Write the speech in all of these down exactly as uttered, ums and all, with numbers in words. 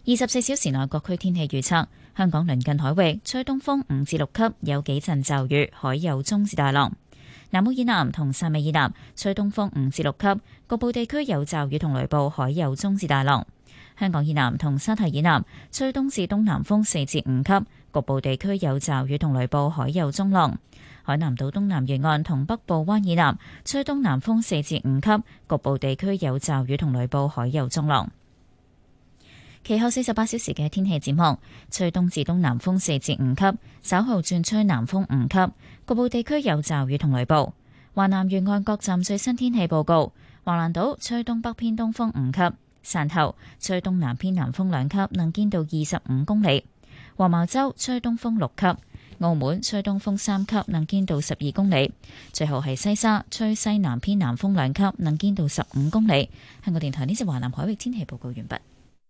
二十四小時內各區天氣預測：香港鄰近海域吹東風五至六級，有幾陣驟雨，海有中至大浪。南澳以南同汕尾以南吹東風五至六級，局部地區有驟雨同雷暴，海有中至大浪。香港以南同沙堤以南吹東至東南風四至五級，局部地區有驟雨同雷暴，海有中浪。海南島東南沿岸同北部灣以南吹東南風四至五級，局部地區有驟雨同雷暴，海有中浪。其後四十八小時嘅天氣展望，吹東至東南風四至五級，稍後轉吹南風五級，局部地區有驟雨同雷暴。華南沿岸各站最新天氣報告：橫瀾島吹東北偏東風五級，汕頭吹東南偏南風兩級，能見度二十五公里；黃茅洲吹東風六級，澳門吹東風三級，能見度十二公里。最後係西沙吹西南偏南風兩級，能見度十五公里。香港電台呢節華南海域天氣報告完畢。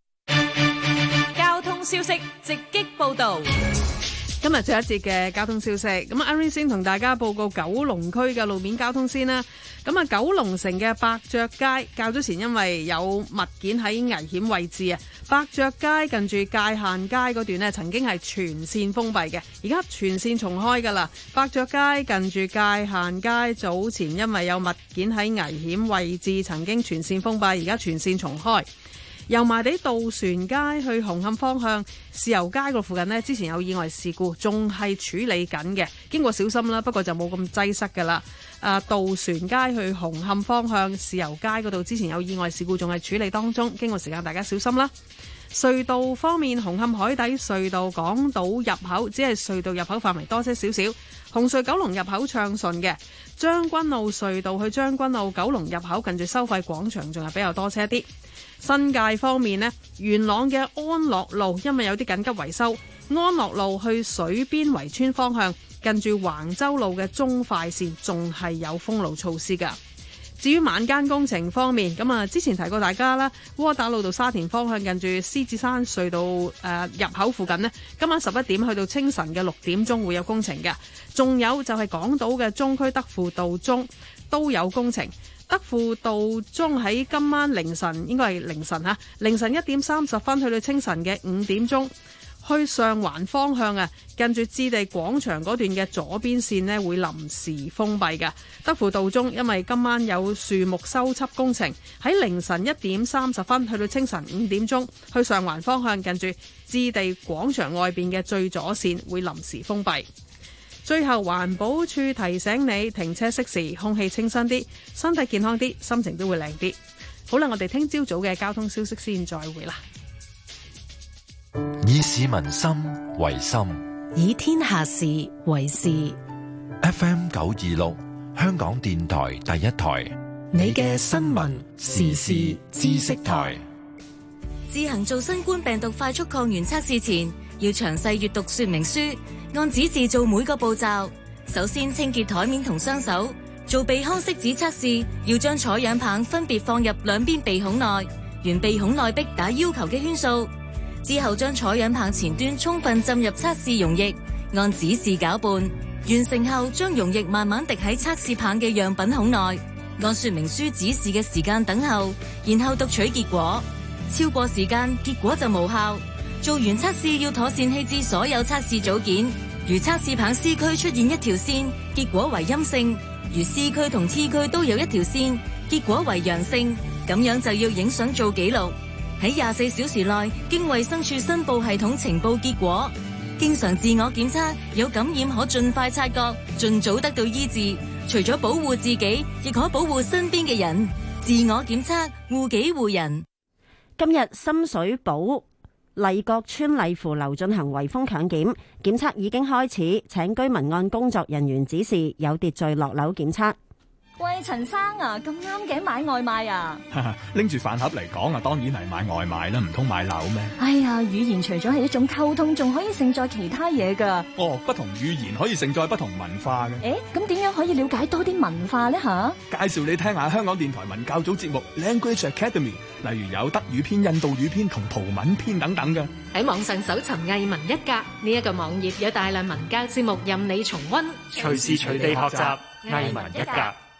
交通消息直擊報道。 今日最後一節嘅交通消息，咁阿 Ray 先同大家報告九龍區嘅路面交通先啦。咁啊，九龍城嘅百爵街較早前因為有物件喺危險位置啊，百爵街近住界限街嗰段呢曾經係全線封閉嘅，而家全線重開噶啦。百爵街近住界限街早前因為有物件喺危險位置，曾經全線封閉，而家全線重開。油麻地渡船街去紅磡方向豉油街個附近呢，之前有意外事故，仲係處理緊嘅，經過小心啦，不過就冇咁擠塞噶啦。啊，渡船街去紅磡方向豉油街嗰度，之前有意外事故，仲係處理當中，經過時間大家小心啦。隧道方面，紅磡海底隧道港島入口只係隧道入口範圍多些少少，紅隧九龍入口暢順嘅。將軍澳隧道去將軍澳九龍入口近住收費廣場仲係比較多車啲。新界方面呢，元朗嘅安樂路因為有啲緊急維修，安樂路去水邊圍村方向近住橫洲路嘅中快線仲係有封路措施㗎。至於晚間工程方面，咁啊之前提過大家啦，窩打老道沙田方向近住獅子山隧道誒、呃、入口附近呢，今晚十一點去到清晨嘅六點鐘會有工程嘅。仲有就係港島嘅中區德輔道中都有工程。德輔道中喺今晚凌晨，應該係凌晨吓，凌晨一點三十分去到清晨嘅五點鐘，去上環方向啊，近住置地廣場嗰段嘅左邊線呢會臨時封閉嘅。德輔道中因為今晚有樹木修葺工程，喺凌晨一點三十分去到清晨五點鐘，去上環方向近住置地廣場外邊嘅最左線會臨時封閉。最後，環保署提醒你停車熄匙，空氣清新啲，身體健康啲，心情都會靚啲。好啦，我哋聽朝早嘅交通消息先，再會啦。 以市民心為心， 以天下事為事。 F M 九二六，香港電台第一台， 你嘅新聞時事知識台。 自行做新冠病毒快速抗原測試前，要詳細閱讀說明書，按指示做每個步驟。首先清潔台面同雙手。做鼻腔拭子測試，要將採樣棒分別放入兩邊鼻孔內，沿鼻孔內壁打要求嘅圈數。之後將採樣棒前端充分浸入測試溶液，按指示攪拌。完成後，將溶液慢慢滴喺測試棒嘅樣品孔內，按說明書指示嘅時間等候，然後讀取結果。超過時間，結果就無效。做完測試要妥善棄置所有測試組件。如測試棒 C 區出現一條線，結果為陰性；如 C 區同 T 區都有一條線，結果為陽性。咁樣就要影相做記錄，喺廿四小時內經衛生署申報系統呈報結果。經常自我檢測，有感染可盡快察覺，盡早得到醫治。除咗保護自己，亦可保護身邊嘅人。自我檢測，護己護人。 今日深水埗麗閣村麗湖樓進行圍封強檢，檢測已經開始，請居民按工作人員指示有秩序落樓檢測。 喂，陳生啊，咁啱嘅買外賣啊？ 拎住飯盒嚟講啊，當然係買外賣啦，唔通買樓咩？ 哎呀，語言除咗係一種溝通，仲可以承載其他嘢噶。 哦，不同語言可以承載不同文化嘅。 誒，咁點樣可以了解多啲文化呢？吓， 介紹你聽下香港電台文教組節目 Language Academy， 例如有德語篇、印度語篇同葡文篇等等嘅。 喺網上搜尋藝文一格呢一個網頁，有大量文教節目任你重溫， 隨時隨地學習藝文一格。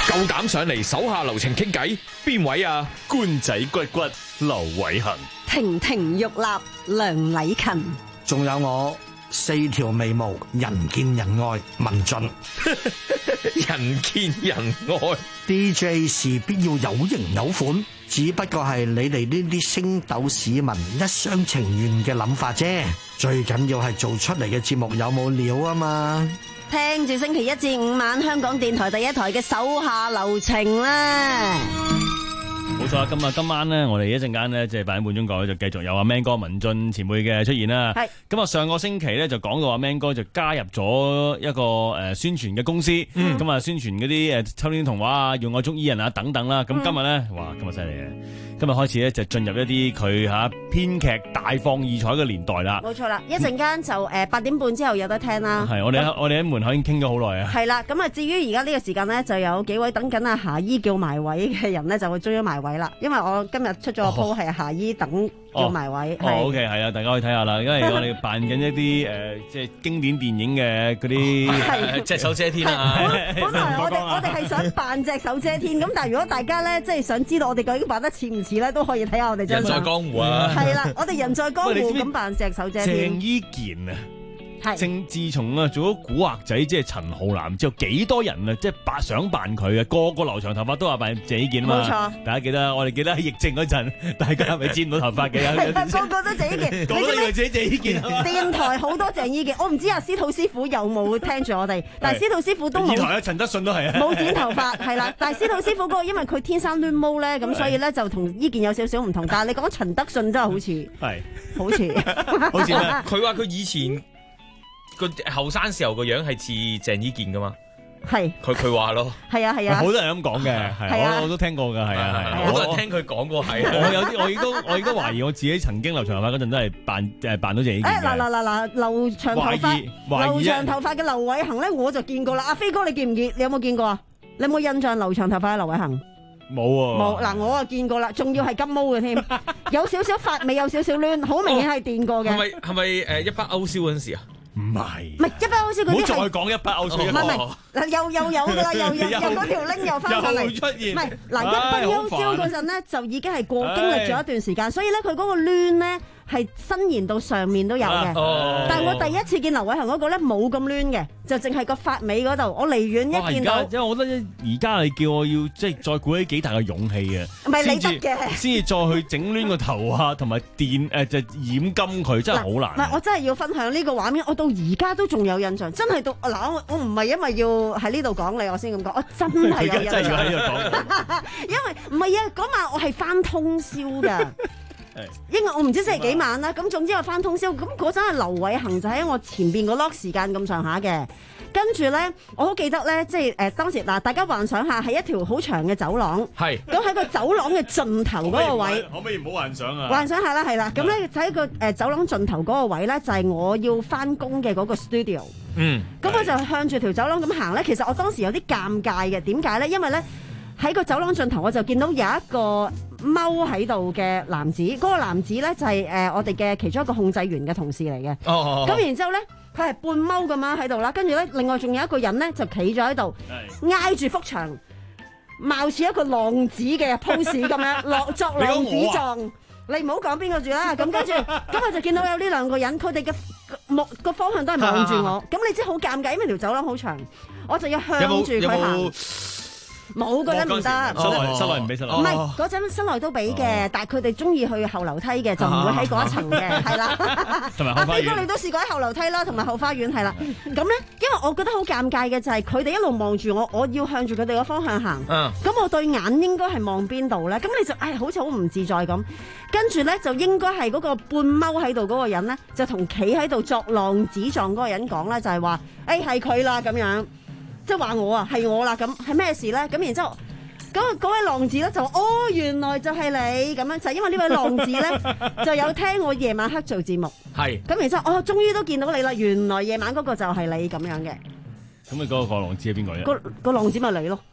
夠膽上嚟手下留情傾偈，邊位啊？ 官仔骨骨劉偉恒， 亭亭玉立梁禮勤， 仲有我四條眉毛人見人愛文俊。 人見人愛 D J 事必要有型有款，只不過係你哋呢啲星斗市民一廂情願嘅諗法啫。最緊要係做出嚟嘅節目有冇料啊嘛！ 聽住星期一至五晚香港電台第一台嘅手下留情啦。 冇錯啦，今日今晚咧，我哋一陣間咧，即係八點半鐘過咧，就繼續有阿 Man 哥文俊前輩嘅出現啦。係咁啊，上個星期咧就講到阿 Man 哥就加入咗一個誒宣傳嘅公司，咁啊、嗯、宣傳嗰啲誒秋天童話啊、用愛捉伊人啊等等啦。咁今日咧，嗯、哇，今日犀利嘅！今日開始咧就進入一啲佢吓編劇大放異彩嘅年代啦。冇錯啦，一陣間就誒八點半之後有得聽啦。係我哋我哋喺門口已經傾咗好耐啊。係啦，咁啊至於而家呢個時間咧，就有幾位等緊阿霞姨叫埋位嘅人咧，就會追咗埋位啦。因為我今日出咗個 po 係霞姨等叫埋位。哦，OK，係啊，大家可以睇下啦。因為我哋扮緊一啲誒即係經典電影嘅嗰啲隻手遮天啊。本來我哋我哋係想扮隻手遮天，咁但係如果大家咧即係想知道我哋究竟扮得似唔似咧，都可以睇下我哋張相。人在江湖啊！係啦，我哋人在江湖咁扮隻手遮天。鄭伊健啊！係，正自從啊做咗古惑仔，即係陳浩南之後，幾多人啊，即係扮想扮佢啊，個個留長頭髮都話扮鄭伊健啊嘛。冇錯，大家記得，我哋記得喺疫症嗰陣，大家係咪剪唔到頭髮嘅？係啊，個個都鄭伊健，個個都以為自己鄭伊健。電台好多鄭伊健，我唔知阿司徒師傅有冇聽住我哋，但係司徒師傅都冇。電台啊，陳德信都係啊，冇剪頭髮係啦。但係司徒師傅嗰個，因為佢天生攣毛咧，咁所以咧就同伊健有少少唔同。但係你講陳德信真係好似係，好似好似咩？ 佢話佢以前。個後生時候個樣係似鄭伊健噶嘛？係佢佢話咯，係啊係啊，好多人咁講嘅，係我我都聽過噶，係啊係，好多人聽佢講過係。我有啲我亦都我亦都懷疑我自己曾經留長頭髮嗰陣都係扮誒扮到鄭伊健嘅。誒嗱嗱嗱嗱，留長頭髮留長頭髮嘅劉偉恒咧，我就見過啦。阿飛哥你見唔見？你有冇見過啊？你有冇印象留長頭髮嘅劉偉恒？冇喎，冇嗱，我啊見過啦，仲要係金毛嘅添，有少少髮尾，有少少攣，好明顯係電過嘅。係咪係咪誒一筆勾銷嗰陣時啊？唔係，唔係一百歐燒嗰啲係，唔好再講一百歐燒。唔係唔係，嗱又又有㗎啦，又又又嗰條拎又翻上嚟，出現。唔係嗱一百歐燒嗰陣咧，就已經係過經歷咗一段時間，所以咧佢嗰個攣咧係伸延到上面都有嘅。但係我第一次見劉偉恒嗰個咧冇咁攣嘅，就淨係個髮尾嗰度，我離遠一見到。因為我覺得而家你叫我要即係再鼓起幾大嘅勇氣啊！唔係你得嘅，先至再去整攣個頭啊，同埋電誒就染金佢，真係好難。唔係我真係要分享呢個畫面，我到而家都仲有印象，真係到嗱我我唔係因為要喺呢度講你，我先咁講，我真係有印象。真係要喺呢度講。因為唔係啊，嗰晚我係翻通宵㗎。因為我唔知星期幾晚啦，咁總之我翻通宵，咁嗰陣係劉偉恒就喺我前邊個 lock 時間咁上下嘅，跟住咧我好記得咧，即係誒當時嗱，大家幻想下係一條好長嘅走廊，係咁喺個走廊嘅盡頭嗰個位，可唔可以唔好幻想啊？幻想下啦，係啦，咁咧就喺個誒走廊盡頭嗰個位咧，就係我要翻工嘅嗰個 studio，嗯，咁我就向住條走廊咁行咧，其實我當時有啲尷尬嘅，點解咧？因為咧喺個走廊盡頭我就見到有一個踎喺度嘅男子，嗰、那個男子咧就係、是、誒、呃、我哋嘅其中一個控制員嘅同事嚟嘅。哦哦。咁然之後咧，佢係半踎咁樣喺度啦，跟住咧，另外仲有一個人咧就企咗喺度，挨住幅牆，貌似一個浪子嘅 pose 咁樣，落作浪子狀。你唔好講邊個住啦。咁跟住，咁我就見到有呢兩個人，佢哋嘅目個方向都係望住我。咁你知好尷尬，因為條走廊好長，我就要向住佢行。冇嗰陣唔得，室內室內唔俾室內。唔係嗰陣室內都俾嘅，但係佢哋中意去後樓梯嘅，就唔會喺嗰一層嘅，係啦。同埋阿飛哥你都試過喺後樓梯啦，同埋後花園係啦。咁咧，因為我覺得好尷尬嘅就係佢哋一路望住我，我要向住佢哋個方向行。咁我對眼應該係望邊度咧？咁你就誒好似好唔自在咁。跟住咧就應該係嗰個半踎喺度嗰個人咧，就同企喺度作浪子狀嗰個人講咧，就係話誒係佢啦咁樣。即係話我啊，係我啦，咁係咩事咧？咁然之後，嗰嗰位浪子咧就話：哦，原來就係你咁樣，就係因為呢位浪子咧就有聽我夜晚黑做節目，係咁然之後，哦，終於都見到你啦！原來夜晚嗰個就係你咁樣嘅。咁你嗰個浪子係邊個啫？個個浪子咪你咯！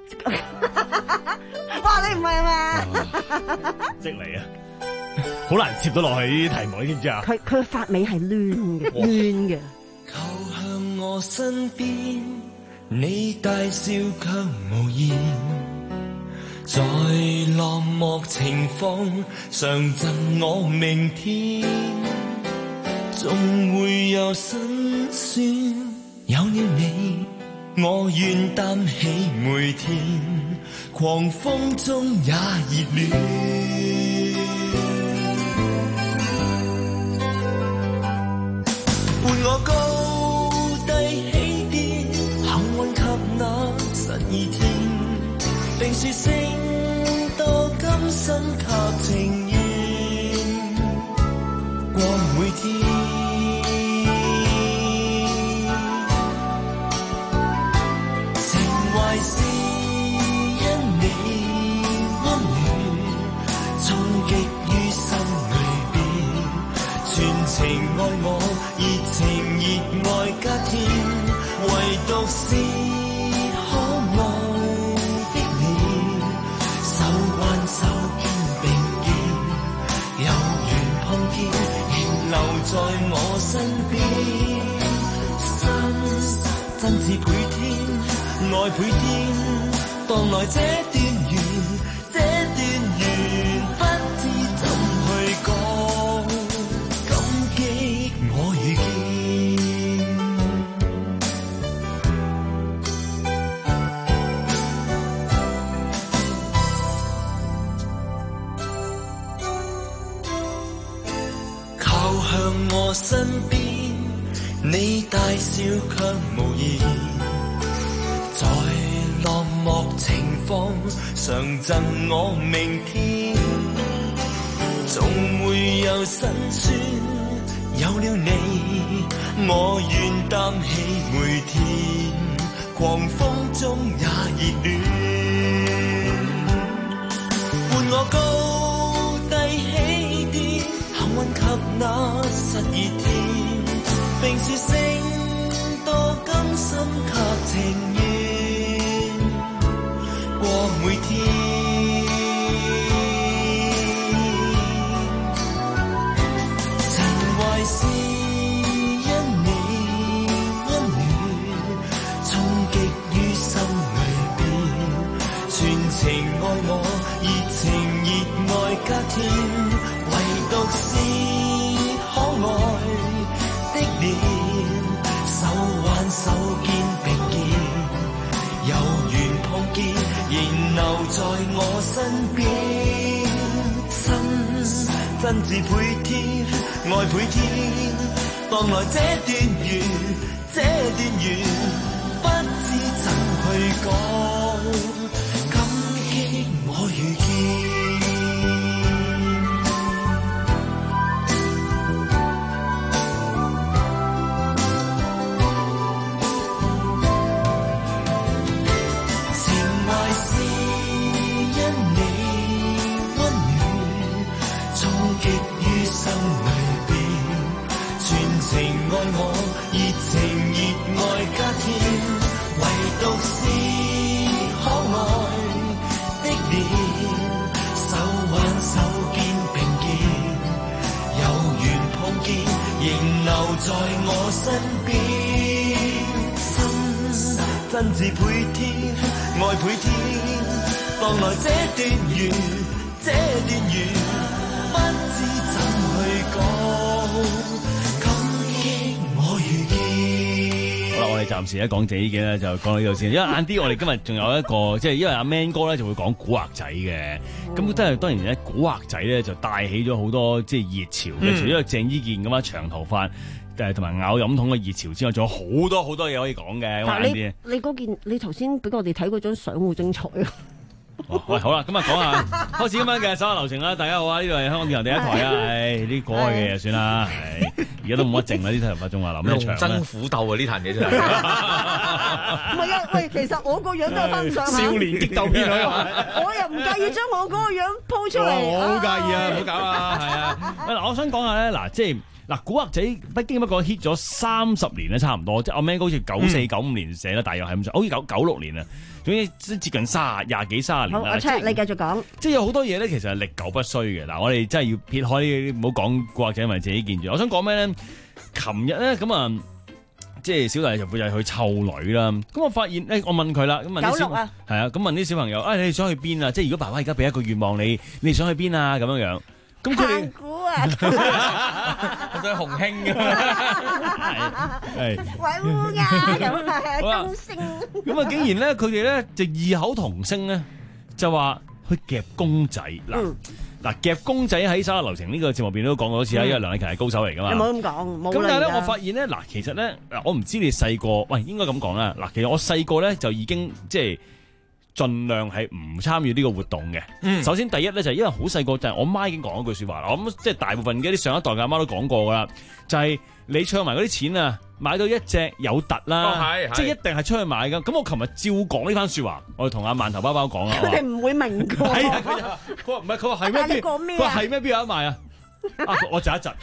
哇！你唔係啊嘛？即你啊！好難接到落去呢啲題目，你知唔知啊？佢佢髮尾係攣嘅，攣嘅。靠向我身邊。 你大笑卻無言，在落寞情況常贈我明天，總會有辛酸，有了你我願擔起每天，狂風中也熱戀，伴我高低起跌，幸運及那十二天，並說聲多甘心及情願，過每天。是因你溫暖，衝擊於心裏邊，全情愛我，熱情熱愛加添，唯獨是可愛的你，手挽手肩並肩，有緣碰見，仍留在我身邊，心真摯倍添。愛倍添，當來這段緣，這段緣不知怎去講，感激我遇見。靠向我身邊，你大笑卻無言。在落寞情況常贈我明天，總會有辛酸，有了你我願擔起每天，狂風中也熱戀，伴我高低起跌，幸運及那十二天，並說聲多甘心及情願，過每天，情懷是因你溫暖，衝擊於心裏邊，全情愛我，熱情熱愛加添，唯獨是可愛的臉，手挽手肩並肩，有緣碰見，仍留在我身邊，心真摯倍添，愛倍添，當來這段緣，這段緣不知怎去講，感激我遇見。在我身邊，心真摯倍添，愛倍添，當來這段緣，這段緣不知怎去講，感激我遇見。 好啦，我哋暫時咧講這啲嘅咧，就講到呢度先，因為晏啲我哋今日仲有一個，即係因為阿 Man 哥咧就會講古惑仔嘅，咁真係當然咧古惑仔咧就帶起咗好多即係熱潮嘅，嗯、除咗鄭伊健咁啊長頭髮。誒同埋咬飲筒嘅熱潮之外，仲有好多好多嘢可以講嘅。 但係你你嗰件，你頭先俾我哋睇嗰張相好精彩啊！ 哦、喂，好啦，咁啊講下開始今晚嘅手下留情啦。大家好啊，呢度係香港電台第一台啊。唉，啲過去嘅嘢算啦。係而家都冇乜剩啦，呢頭髮仲話諗咩長咧？龍爭虎鬥啊！呢壇嘢真係。 唔係啊，喂，其實我個樣都係翻上少年激鬥片啊！ 我又唔介意將我嗰個樣鋪出嚟。 我好介意啊！唔好搞啊！係啊。嗱，我想講下咧，嗱，即係。嗱，古惑仔不經不覺 hit 咗三十年咧，差唔多，即係阿 Man 好似九四九五年寫啦，大約係咁上，好似九九六年啊，總之接近卅廿幾卅年啦。 好，阿 Check 你繼續講。 即係有好多嘢咧，其實係歷久不衰嘅。嗱，我哋真係要撇開，唔好講古惑仔，因為自己見住。我想講咩咧？琴日咧咁啊， 即係小弟就會就去湊女啦。咁我發現誒，我問佢啦，咁問啲小係啊，咁問啲小朋友啊，你哋想去邊啊？即係如果爸爸而家俾一個願望你，你哋想去邊啊？咁樣樣。咁佢哋估啊， 我想洪興㗎， 係鬼烏鴉咁係金星。 咁啊，竟然咧佢哋咧就異口同聲咧，就話去夾公仔嗱嗱夾公仔喺《手下留情》呢個節目入邊都講過多次啦，因為梁麗勤係高手嚟噶嘛。 你冇咁講，冇。 咁但係咧，我發現咧嗱，其實咧嗱，我唔知你細個，喂，應該咁講啦。嗱，其實我細個咧就已經即係。盡量係唔參與呢個活動嘅。嗯、首先第一咧就係因為好細個就係我媽已經講一句説話啦。我諗即係大部分嘅啲上一代嘅阿媽都講過噶啦，就係、是、你唱埋嗰啲錢啊，買到一隻有突啦，哦、即係一定係出去買噶。咁我琴日照講呢番説話，我哋同阿饅頭包包講啦。 佢哋唔會明㗎。 係啊，佢話唔係，佢話係咩？佢話係咩？邊有得賣啊？啊！我窒一窒。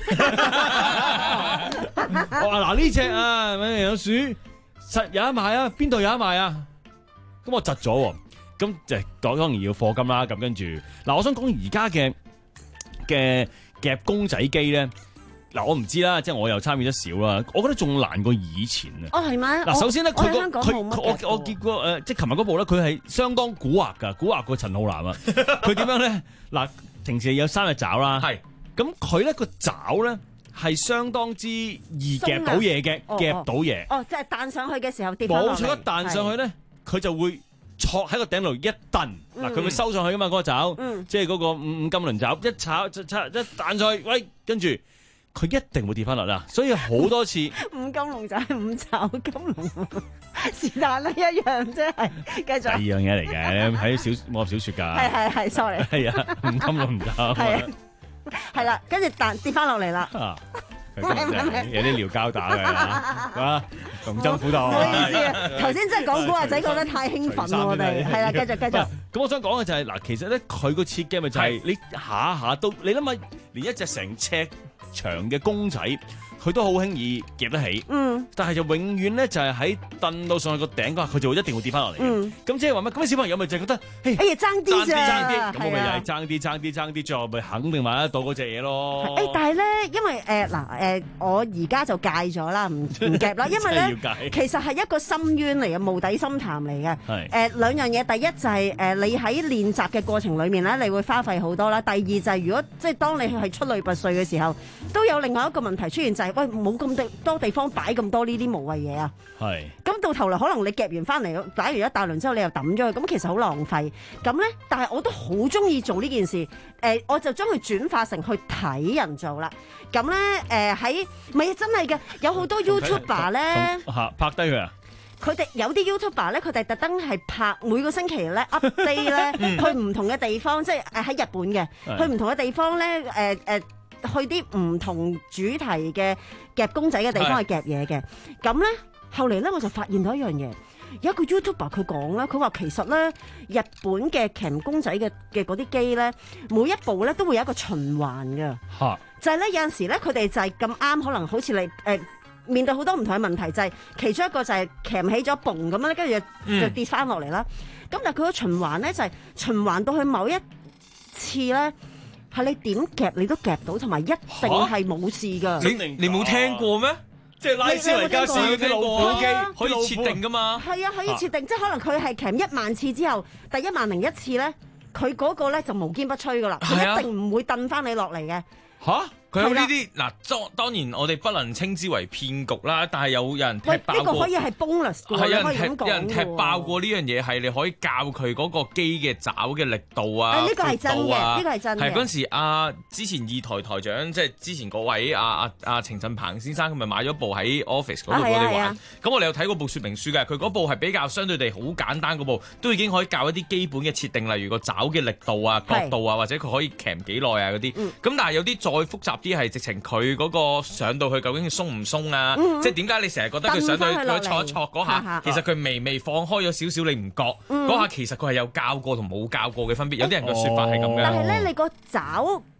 我話嗱呢隻啊，咪有鼠實有得賣啊？邊度有得賣啊？咁我窒咗喎。咁就當然要課金啦。咁跟住嗱，我想講而家嘅嘅夾公仔機咧，嗱我唔知啦，即係我又參與得少啦。我覺得仲難過以前啊。 哦，係咩？ 嗱，首先咧，佢個佢我我見過誒、呃，即係琴日嗰部咧，佢係相當蠱惑㗎，蠱惑過陳浩南啊。佢點樣咧？嗱，平時有三隻爪啦，係咁佢咧個爪咧係相當之易夾到嘢嘅， 哦、 夾到嘢。 哦，即係彈上去嘅時候跌翻落嚟。 冇錯，一彈上去咧，佢就會。戳喺個頂度一蹬，嗱佢、嗯、會收上去噶嘛嗰、那個爪，嗯、即係嗰個五五金輪爪，一炒一炒一彈上去，喂，跟住佢一定會跌翻落啦。所以好多次五金龍就係五爪金龍，是但啦一樣，即係繼續。第二樣嘢嚟嘅，喺小武俠小說㗎。 係係係 ，sorry。 係啊，五金龍爪。係係啦，跟住彈跌翻落嚟啦。 有啲撩交打嘅嚇，龍爭虎鬥。 唔好意思啊，頭先真係講古惑仔講得太興奮啦，我哋係啦，繼續繼續。 咁我想講嘅就係嗱，其實咧佢個設計咪就係你下下都，你諗下，連一隻成尺長嘅公仔，佢都好輕易夾得起。嗯。但係就永遠咧就係喺蹬到上去個頂嗰下，佢就會一定會跌翻落嚟。嗯。咁即係話乜？咁啲小朋友咪就係覺得，哎呀爭啲咋， 爭啲，咁我咪又係爭啲爭啲爭啲，最後咪肯定買得到嗰隻嘢咯。 誒，但係咧，因為誒嗱誒，我而家就戒咗啦，唔唔夾啦，因為咧其實係一個深淵嚟嘅，無底深潭嚟嘅。係。誒兩樣嘢，第一就係誒你喺練習嘅過程裡面咧，你會花費好多啦。第二就係如果即係當你係出類拔萃嘅時候，都有另外一個問題出現，就係喂冇咁地多地方擺咁多呢啲無謂嘢啊。係。咁到頭來可能你夾完翻嚟，擺完一大輪之後，你又抌咗佢，咁其實好浪費。咁咧，但係我都好中意做呢件事。誒，我就將佢轉化成去睇人做啦。咁咧，誒喺唔係真係嘅，有好多 YouTuber 咧嚇拍低佢啊！ 佢哋有啲 YouTuber 咧，佢哋特登係拍每個星期咧 update 咧，去唔同嘅地方，即係誒喺日本嘅，去唔同嘅地方咧，誒誒去啲唔同主題嘅夾公仔嘅地方去夾嘢嘅。咁咧，後嚟咧我就發現到一樣嘢。有一個 YouTuber 佢講啦，佢話其實咧日本嘅鉗公仔嘅嘅嗰啲機咧，每一部咧都會有一個循環嘅，哈就係咧有陣時咧佢哋就係咁啱，可能好似你誒、呃、面對好多唔同嘅問題，就係、是、其中一個就係鉗起咗嘣咁樣咧，跟住就，就跌翻落嚟啦。咁、嗯、但係佢個循環咧就係、是、循環到去某一次咧，係你點夾你都夾到，同埋一定係冇事噶。 你你冇聽過咩？即係拉斯維加斯嗰啲老虎機可以設定噶嘛？ 係啊，可以設定，啊、即係可能佢係鉗一萬次之後，第一萬零一次咧，佢嗰個咧就無堅不摧噶啦，佢、啊、一定唔會掟翻你落嚟嘅。 吓？佢有呢啲嗱，當當然我哋不能稱之為騙局啦，但係有有人踢爆過。 呢、這個可以係 bonus 嘅， 係有人踢有人踢爆過呢樣嘢，係你可以教佢嗰個機嘅爪嘅力度啊， 呢、這個係真嘅，呢、這個係真嘅。 係嗰陣時啊，之前二台台長即係之前嗰位啊啊啊程振鵬先生，佢咪買咗部喺 office 嗰度嗰啲玩。咁我哋有睇過部說明書嘅，佢嗰部係比較相對地好簡單嗰部，都已經可以教一啲基本嘅設定，例如個爪嘅力度啊、角度啊，或者佢可以鉗幾耐啊嗰啲。咁、嗯、但係有啲再複雜啲係直情佢。佢嗰個上到去究竟鬆唔鬆啊？嗯、即係點解你成日覺得佢上到去佢挫一挫嗰下，其實佢微微放開咗少少，你唔覺嗰、嗯、下其實佢係有教過同冇教過嘅分別。有啲人嘅説法係咁嘅。 但係咧，你個爪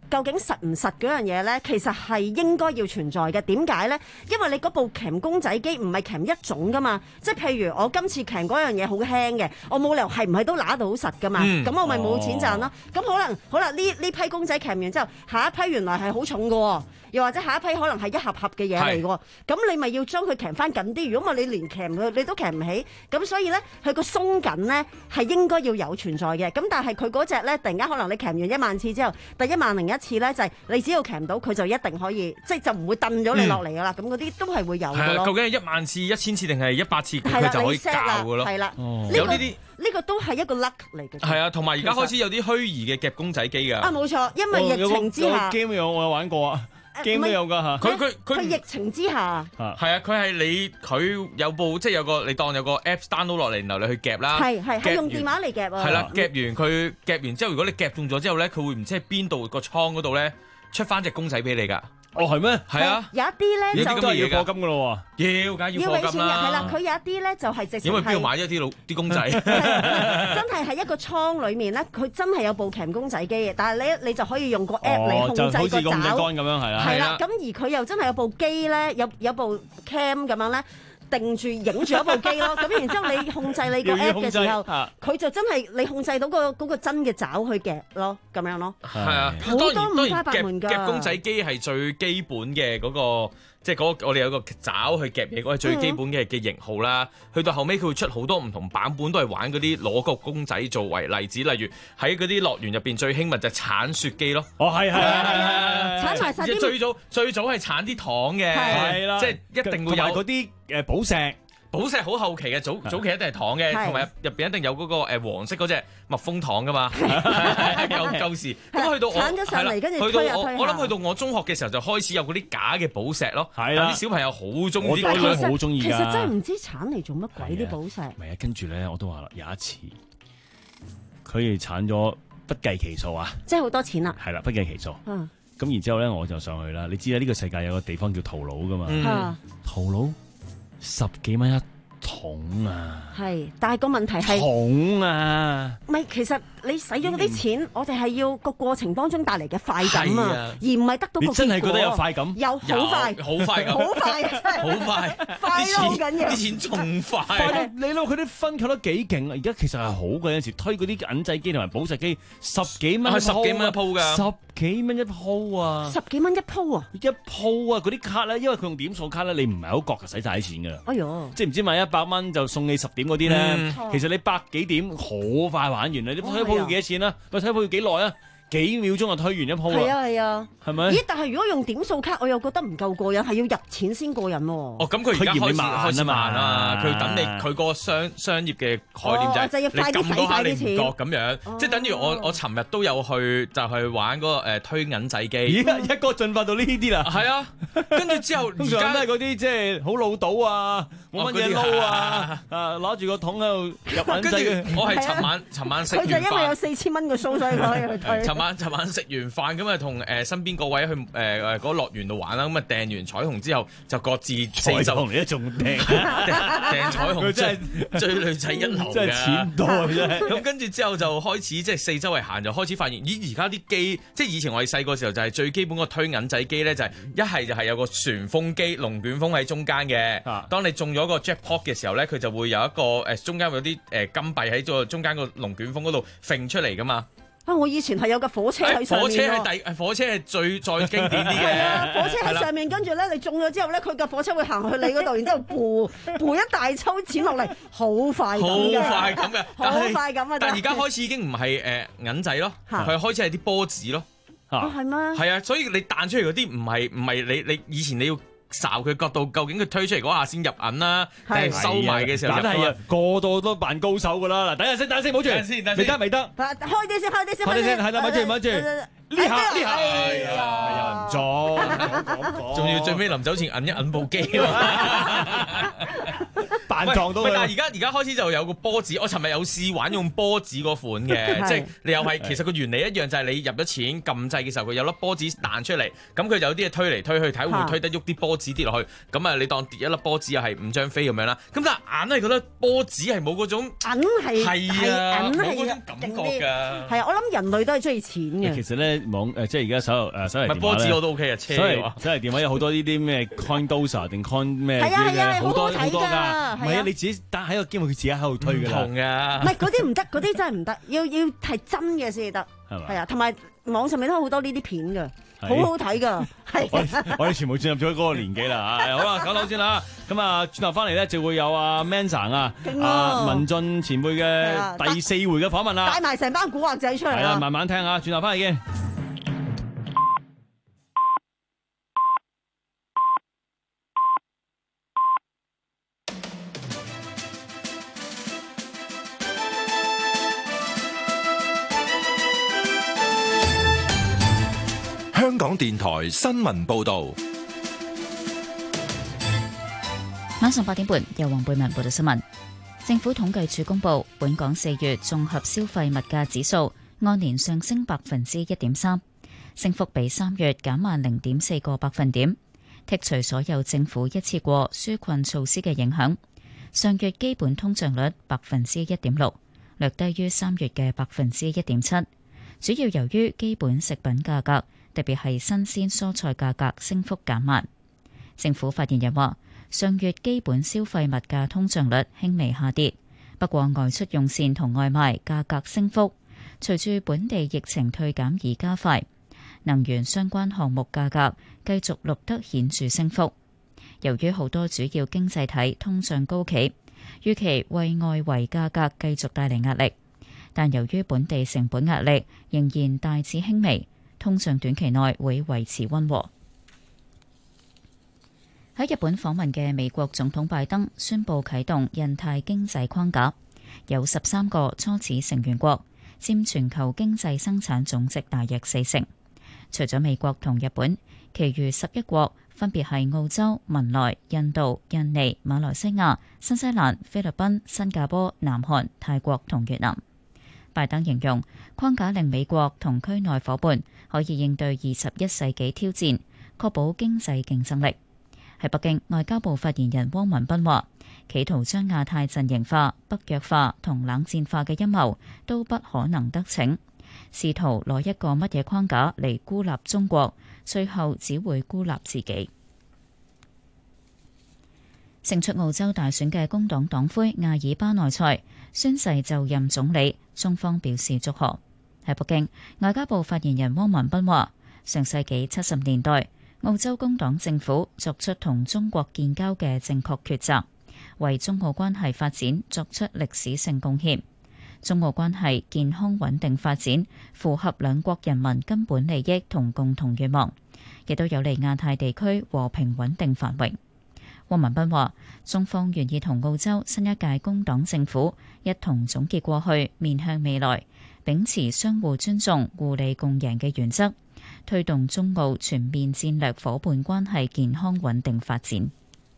究竟實唔實嗰樣嘢咧，其實係應該要存在嘅。點解咧？因為你嗰部鉗公仔機唔係鉗一種噶嘛，即係譬如我今次鉗嗰樣嘢好輕嘅，我冇理由係唔係都揦到好實噶嘛，咁、嗯、我咪冇錢賺咯。咁、哦、可能好啦，呢呢批公仔鉗完之後，下一批原來係好重嘅，又或者下一批可能係一盒盒嘅嘢嚟嘅，咁你咪要將佢鉗翻緊啲。如果唔係你連鉗佢你都鉗唔起，咁所以咧佢個鬆緊咧係應該要有存在嘅。咁但係佢嗰隻咧，突然間可能你鉗完一萬次之後，第一萬零一次咧就係、是、你只要鉗到佢就一定可以，即係就唔會掟咗你落嚟噶啦。咁嗰啲都係會有嘅咯。 究竟係一萬次、一千次定係一百次佢就可以教嘅咯？ 係啦， 哦、有呢啲呢個都係一個 luck 嚟嘅。 係啊，同埋而家開始有啲虛擬嘅夾公仔機㗎。 啊，冇錯，因為疫情之下。 game 有我有玩過啊。game 都有㗎嚇， 佢佢佢疫情之下， 係啊，佢係你佢有部即係有個你當有個 app download 落嚟，然後你去夾啦， 係係係用電話嚟夾啊， 係啦，夾完佢夾完之後，如果你夾中咗之後咧，佢會唔知喺邊度個倉嗰度咧出翻隻公仔俾你㗎。 哦，係咩？ 係啊， 有一啲咧就都係要課金㗎咯喎，要梗係要課金啦。 係啦，佢有一啲咧就係直情係。 因為邊度買咗啲老啲公仔？ 真係喺一個倉裡面咧，佢真係有部鉗公仔機嘅，但係你你就可以用個 app 嚟控制個爪。 好似公仔桿咁樣係啦。 係啦，咁而佢又真係有部機咧，有有部 cam 咁樣咧。定住影住一部機咯，咁然之後你控制你個 app 嘅時候，佢就真係你控制到個嗰個真嘅爪去夾咯，咁樣咯。 係啊， 好多五花八門㗎。 夾公仔機係最基本嘅嗰個，即係嗰我哋有個爪去夾嘢，嗰係最基本嘅嘅型號啦。去到後尾佢會出好多唔同版本，都係玩嗰啲攞個公仔作為例子，例如喺嗰啲樂園入邊最興咪就係鏟雪機咯。 哦，係係係， 鏟埋曬啲。 最早最早係鏟啲糖嘅，係啦，即係一定會有嗰啲。誒寶石，寶石好後期嘅，早早期一定係糖嘅，同埋入入邊一定有嗰個誒黃色嗰隻蜜蜂糖噶嘛，舊舊時。咁去到我係啦，去到我我諗去到我中學嘅時候就開始有嗰啲假嘅寶石咯，係啦，啲小朋友好中意， 我都好中意㗎。 其實真係唔知鏟嚟做乜鬼啲寶石。 唔係啊，跟住咧我都話啦，有一次佢哋鏟咗不計其數啊， 即係好多錢啦。 係啦，不計其數。嗯。咁然之後咧，我就上去啦。你知啦，呢個世界有個地方叫淘寶噶嘛？嗯。淘寶。十幾蚊一桶啊！ 係，但係個問題係桶啊！ 唔係，其實你使咗嗰啲錢，嗯、我哋係要個過程當中帶嚟嘅快感啊，啊而唔係得到個結果。 你真係覺得有快感？ 有好快， 好快， 好快， 好快， 快咯，好緊要。 啲錢仲快， 快你諗佢啲分扣得幾勁啊！而家其實係好嘅，有陣時推嗰啲銀仔機同埋寶石機十幾蚊， 十幾蚊一鋪㗎， 十幾蚊一鋪啊！ 十幾蚊一鋪啊！ 一鋪啊！嗰啲卡咧，因為佢用點數卡咧，你唔係好覺就使晒啲錢㗎啦。 哎呦！ 即係唔知買一百蚊就送你十點嗰啲咧，嗯、其實你百幾點好快玩完啦！你推一鋪要幾多錢啊？喂，推一鋪要幾耐啊？幾秒鐘就推完一鋪啦。 係啊係啊，係咪？咦？但係如果用點數卡，我又覺得唔夠過癮，係要入錢先過癮喎。 哦，咁佢而家開始開始慢啊！佢等你佢個商商業嘅概念就係你撳嗰下你唔覺咁樣，即係等於我我尋日都有去就去玩嗰個誒推銀仔機。 而家一個進化到呢啲啦。 係啊，跟住之後通常都係嗰啲即係好老賭啊，冇乜嘢撈啊，啊攞住個桶喺度入銀仔。 跟住我係尋晚尋晚食完飯。 佢就因為有四千蚊嘅 show，所以可以去推。 晚尋晚食完飯咁啊，同誒身邊個位去誒誒嗰個樂園度玩啦，咁啊掟完彩虹之後就各自彩虹你都仲掟掟彩虹，真係追女仔一流嘅， 真係錢多啊！真係咁跟住之後就開始即係四周圍行，就開始發現咦而家啲機即係以前我哋細個時候就係最基本個推銀仔機咧，就係一係就係有個旋風機龍捲風喺中間嘅，啊、當你中咗個 jackpot 嘅時候咧，佢就會有一個誒中間有啲誒金幣喺個中間個龍捲風嗰度揈出嚟噶嘛。 啊！我以前係有架火車喺上面， 火車係第火車係最再經典啲嘅。 係啊，火車喺上面，跟住咧你中咗之後咧，佢架火車會行去你嗰度，然之後撥撥一大抽錢落嚟，好快咁嘅， 好快咁嘅， 好快咁啊！ 但係而家開始已經唔係誒銀仔咯，佢開始係啲波子咯。 哦，係咩？ 係啊，所以你彈出嚟嗰啲唔係唔係你你以前你要。睄佢角度，究竟佢推出嚟嗰下先入銀啦，定係收埋嘅時候入啊？ 個度都扮高手噶啦！嗱，等陣先，等陣先，唔好住，未得未得， 開啲先，開啲先， 開啲先，係啦，咪住咪住，呢下呢下，哎呀，有人做， 仲要最尾臨走前揞一揞部機啊！ 彈撞到佢。 但係而家而家開始就有個波子，我尋日有試玩用波子嗰款嘅，即係你又係其實個原理一樣，就係你入咗錢撳掣嘅時候，佢有粒波子彈出嚟，咁佢有啲嘢推嚟推去，睇會唔會推得喐啲波子跌落去。咁啊，你當跌一粒波子又係五張飛咁樣啦。咁但係硬係覺得波子係冇嗰種硬係係啊，冇嗰係種感覺㗎。 係啊，我諗人類都係中意錢嘅。 其實咧網誒即係而家手誒手提電話咧， 波子我都 OK 啊，車嘅話手提電話有好多呢啲咩 CoinDosa 定 Coin 咩係啊係啊， 好多好好多㗎。唔係啊，你係自己打喺個機，佢自己喺度推㗎啦。 唔同㗎。 唔係嗰啲唔得，嗰啲真係唔得，要要係真嘅先得。 係嘛？ 係啊，同埋網上面都有好多呢啲片㗎，好好睇㗎。係我哋我哋全部進入咗嗰個年紀啦嚇。好啦，講到先啦。咁啊，轉頭翻嚟咧就會有阿 Manson 啊，阿文進前輩嘅第四回嘅訪問啦。 帶埋成班古惑仔出嚟。 係啊，慢慢聽下，轉頭翻嚟見。 香港電台新聞報道， 晚上八點半由黃貝文報道新聞。政府統計處公布，本港四月綜合消費物價指數按年上升百分之一點三，升幅比三月減慢零點四個百分點。剔除所有政府一次過紓困措施嘅影響，上月基本通脹率百分之一點六，略低於三月嘅百分之一點七，主要由於基本食品價格，特別係新鮮蔬菜價格升幅減慢。政府發言人話，上月基本消費物價通脹率輕微下跌，不過外出用膳同外賣價格升幅，隨住本地疫情退減而加快。能源相關項目價格繼續錄得顯著升幅。由於好多主要經濟體通脹高企，預期為外圍價格繼續帶嚟壓力，但由於本地成本壓力仍然大致輕微，通脹短期內會維持溫和。喺日本訪問嘅美國總統拜登宣布啟動印太經濟框架，有十三個初始成員國，佔全球經濟生產總值大約四成。除咗美國同日本，其餘十一國分別係澳洲、文萊、印度、印尼、馬來西亞、新西蘭、菲律賓、新加坡、南韓、泰國同越南。拜登形容框架令美國同區內夥伴可以應對二十一世紀挑戰，確保經濟競爭力。喺北京，外交部發言人汪文斌話，企圖將亞太陣營化、北約化同冷戰化嘅陰謀都不可能得逞，試圖攞一個乜嘢框架嚟孤立中國，最後只會孤立自己。勝出澳洲大選嘅工黨黨魁阿爾巴內塞宣誓就任總理，中方表示祝賀。喺北京，外交部發言人汪文斌話，上世紀七十年代，澳洲工黨政府作出同中國建交嘅正確抉擇，為中澳關係發展作出歷史性貢獻。中澳關係健康穩定發展，符合兩國人民根本利益同共同願望，亦都有利亞太地區和平穩定繁榮。汪文斌話，中方願意同澳洲新一屆工黨政府一同總結過去，面向未來，秉持相互尊重、互利共贏嘅原則，推動中澳全面戰略夥伴關係健康穩定發展。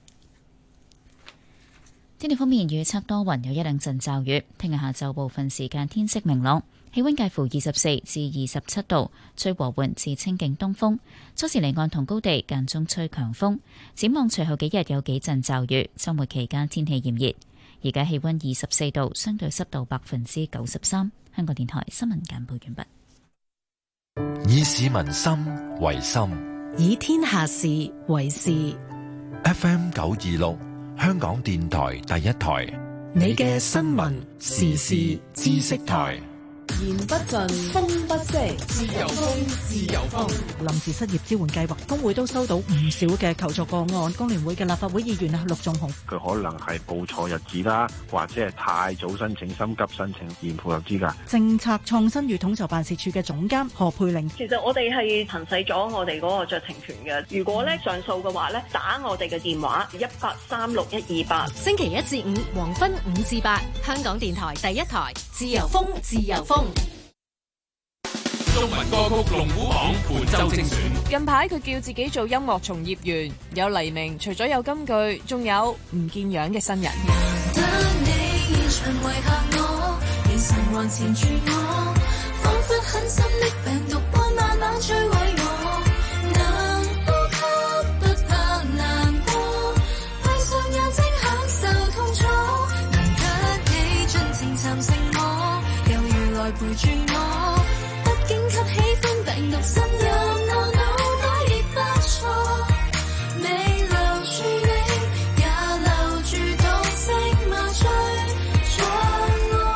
天氣方面，預測多雲，有一兩陣驟雨。聽日下晝部分時間天色明朗，氣溫介乎二十四至二十七度，吹和緩至清勁東風。初時離岸同高地間中吹強風。展望隨後幾日有幾陣驟雨，週末期間天氣炎熱。而家氣溫二十四度，相對濕度百分之九十三。香港電台新聞簡報完畢。 以市民心為心， 以天下事為事。 F M 九二六。香港電台第一台， 你嘅新聞時事知識台。 言不盡，風不息，自由風，自由風。 臨時失業支援計劃工會都收到唔少嘅求助個案。工聯會嘅立法會議員啊，陸頌雄， 佢可能係報錯日子啦，或者係太早申請、心急申請而符合資格。 政策創新與統籌辦事處嘅總監何佩玲， 其實我哋係行使咗我哋嗰個酌情權嘅。如果咧上訴嘅話咧，打我哋嘅電話一八三六一二八。 星期一至五黃昏五至八，香港電台第一台，自由風，自由風。 中文歌曲龍虎榜本周精選。 近排佢叫自己做音樂從業員，有黎明，除咗有金句，仲有唔見樣嘅新人。 得你現場遺下我，眼神還纏住我，彷彿狠心的病毒般慢慢摧毀我，能呼吸不怕難過，閉上眼睛享受痛楚，能得你盡情蠶食我，猶如來陪住我，畢竟給喜歡病毒滲入我腦袋亦不錯，未留住你也留住毒性麻醉着我。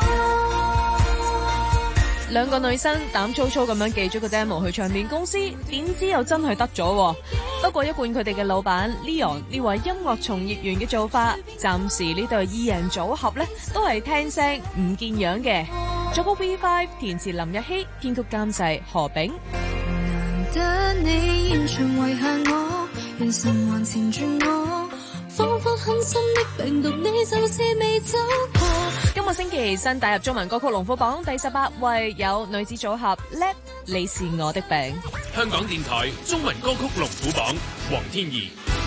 兩個女生膽粗粗咁樣寄咗個 demo 去唱片公司，點知又真係得咗。不過一貫佢哋嘅老闆 Leon 呢位音樂從業員嘅做法，暫時呢對二人組合呢都係聽聲唔見樣嘅。作曲 V 五 填詞林日曦，編曲監製何炳。 難得你現場遺下我，眼神還纏住我，彷彿狠心的病毒你就是未走過。 今個星期新打入中文歌曲龍虎榜第十八位，有女子組合叻，你是我的病。 香港電台中文歌曲龍虎榜，黃天怡。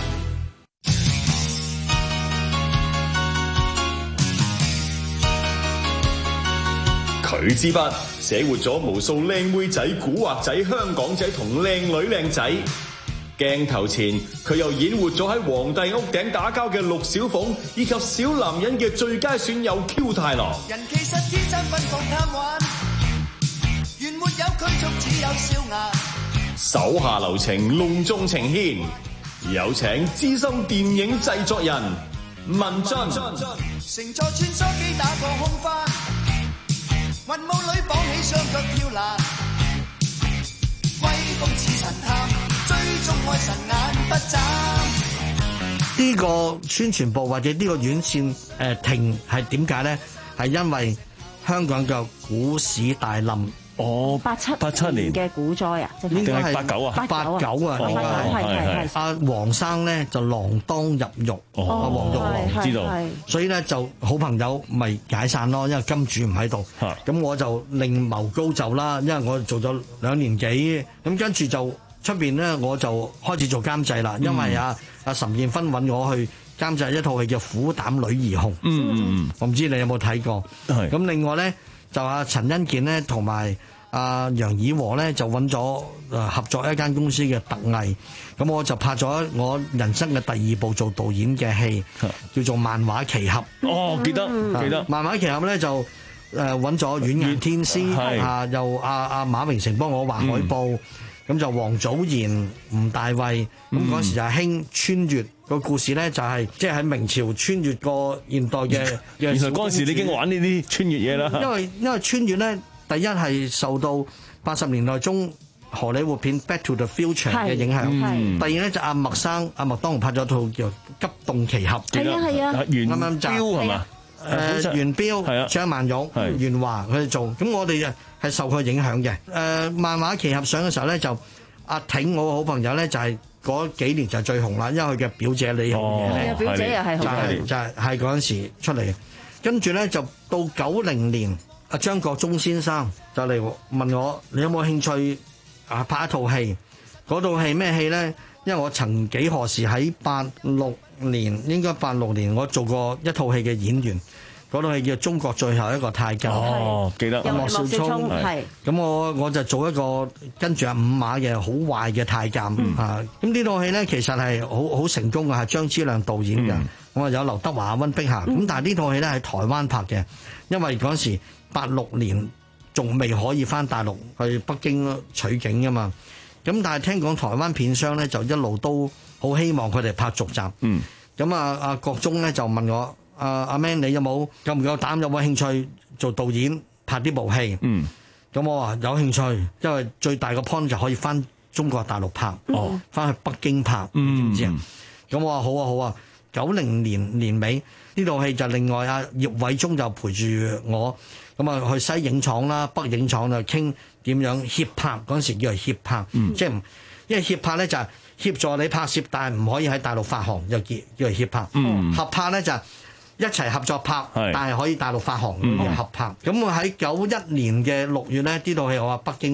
佢之筆寫活咗無數靚妹仔、古惑仔、香港仔同靚女靚仔。鏡頭前佢又演活咗喺皇帝屋頂打交嘅陸小鳳，以及小男人嘅最佳損友 Q 太郎。 人其實天生奔放貪玩，原沒有拘束，只有笑顏。 手下留情，隆重呈獻，有請資深電影製作人文俊。 乘坐穿梭機打過空翻，雲霧裏綁起雙腳跳欄，威風似神探，追蹤愛神眼不眨。 呢個宣傳部或者呢個院線誒停係點解咧？係因為香港嘅股市大冧。 哦， 八七八七年嘅股災啊， 應該係八九啊， 八九啊，應該係係係。阿黃生咧就鋃鐺入獄，阿黃玉郎知道，所以咧就好朋友咪解散咯，因為金主唔喺度。咁我就另謀高就啦，因為我做咗兩年幾，咁跟住就出邊咧我就開始做監製啦，因為阿阿岑建勳揾我去監製一套戲叫《虎膽女兒紅》。嗯嗯嗯，我唔知你有冇睇過。係。咁另外咧。就阿陳欣健咧，同埋阿楊以和咧，就揾咗誒合作一間公司嘅特藝，咁我就拍咗我人生嘅第二部做導演嘅戲，叫做《漫畫奇俠》。 哦，記得記得。 漫畫奇俠咧就誒揾咗軟硬天師啊，又阿阿馬榮成幫我畫海報，咁就黃祖賢、吳大衛，咁嗰時就係興穿越。個故事咧就係即係喺明朝穿越過現代嘅。 原來嗰陣時你已經玩呢啲穿越嘢啦。 因為因為穿越咧，第一係受到八十年代中荷里活片《Back to the Future》嘅影響。第二咧就阿麥生阿麥當勞拍咗套叫《急凍奇俠》。 係啊係啊。 啱啱就係嘛？ 誒元彪、張曼玉、元華佢哋做，咁我哋係受佢影響嘅。誒漫畫奇俠上嘅時候咧，就阿挺我個好朋友咧就係。嗰幾年就最紅啦，因為佢嘅表姐李紅嘢， 表姐又係就係就係係嗰陣時出嚟嘅。跟住咧就到九零年，阿張國忠先生就嚟問我：你有冇興趣啊拍一套戲？嗰套戲咩戲咧？因為我曾幾何時喺八六年，應該八六年我做過一套戲嘅演員。嗰套戲叫《中國最後一個太監》。 哦，記得。 莫少聰係。咁我我就做一個跟住阿五馬嘅好壞嘅太監啊！咁呢套戲咧其實係好好成功嘅，係張之亮導演嘅。咁啊有劉德華、溫碧霞。咁但係呢套戲咧喺台灣拍嘅，因為嗰時八六年仲未可以翻大陸去北京取景噶嘛。咁但係聽講台灣片商咧就一路都好希望佢哋拍續集。嗯。咁啊阿國忠咧就問我。阿阿 Man，你有冇夠唔夠膽有冇興趣做導演拍呢部戲？嗯，咁我話有興趣，因為最大個 point 就可以翻中國大陸拍，哦，翻去北京拍，知唔知啊？咁我話好啊好啊，九零年年尾呢套戲就另外阿葉偉忠就陪住我，咁啊去西影廠啦、北影廠就傾點樣協拍，嗰陣時叫做協拍，嗯、即係因為協拍咧就係協助你拍攝，但係唔可以喺大陸發行，就叫叫做協拍。嗯、合拍咧就係一齊合作拍，但係可以大陸發行嘅合拍。咁我喺九一年嘅六月咧，呢套戲我話北京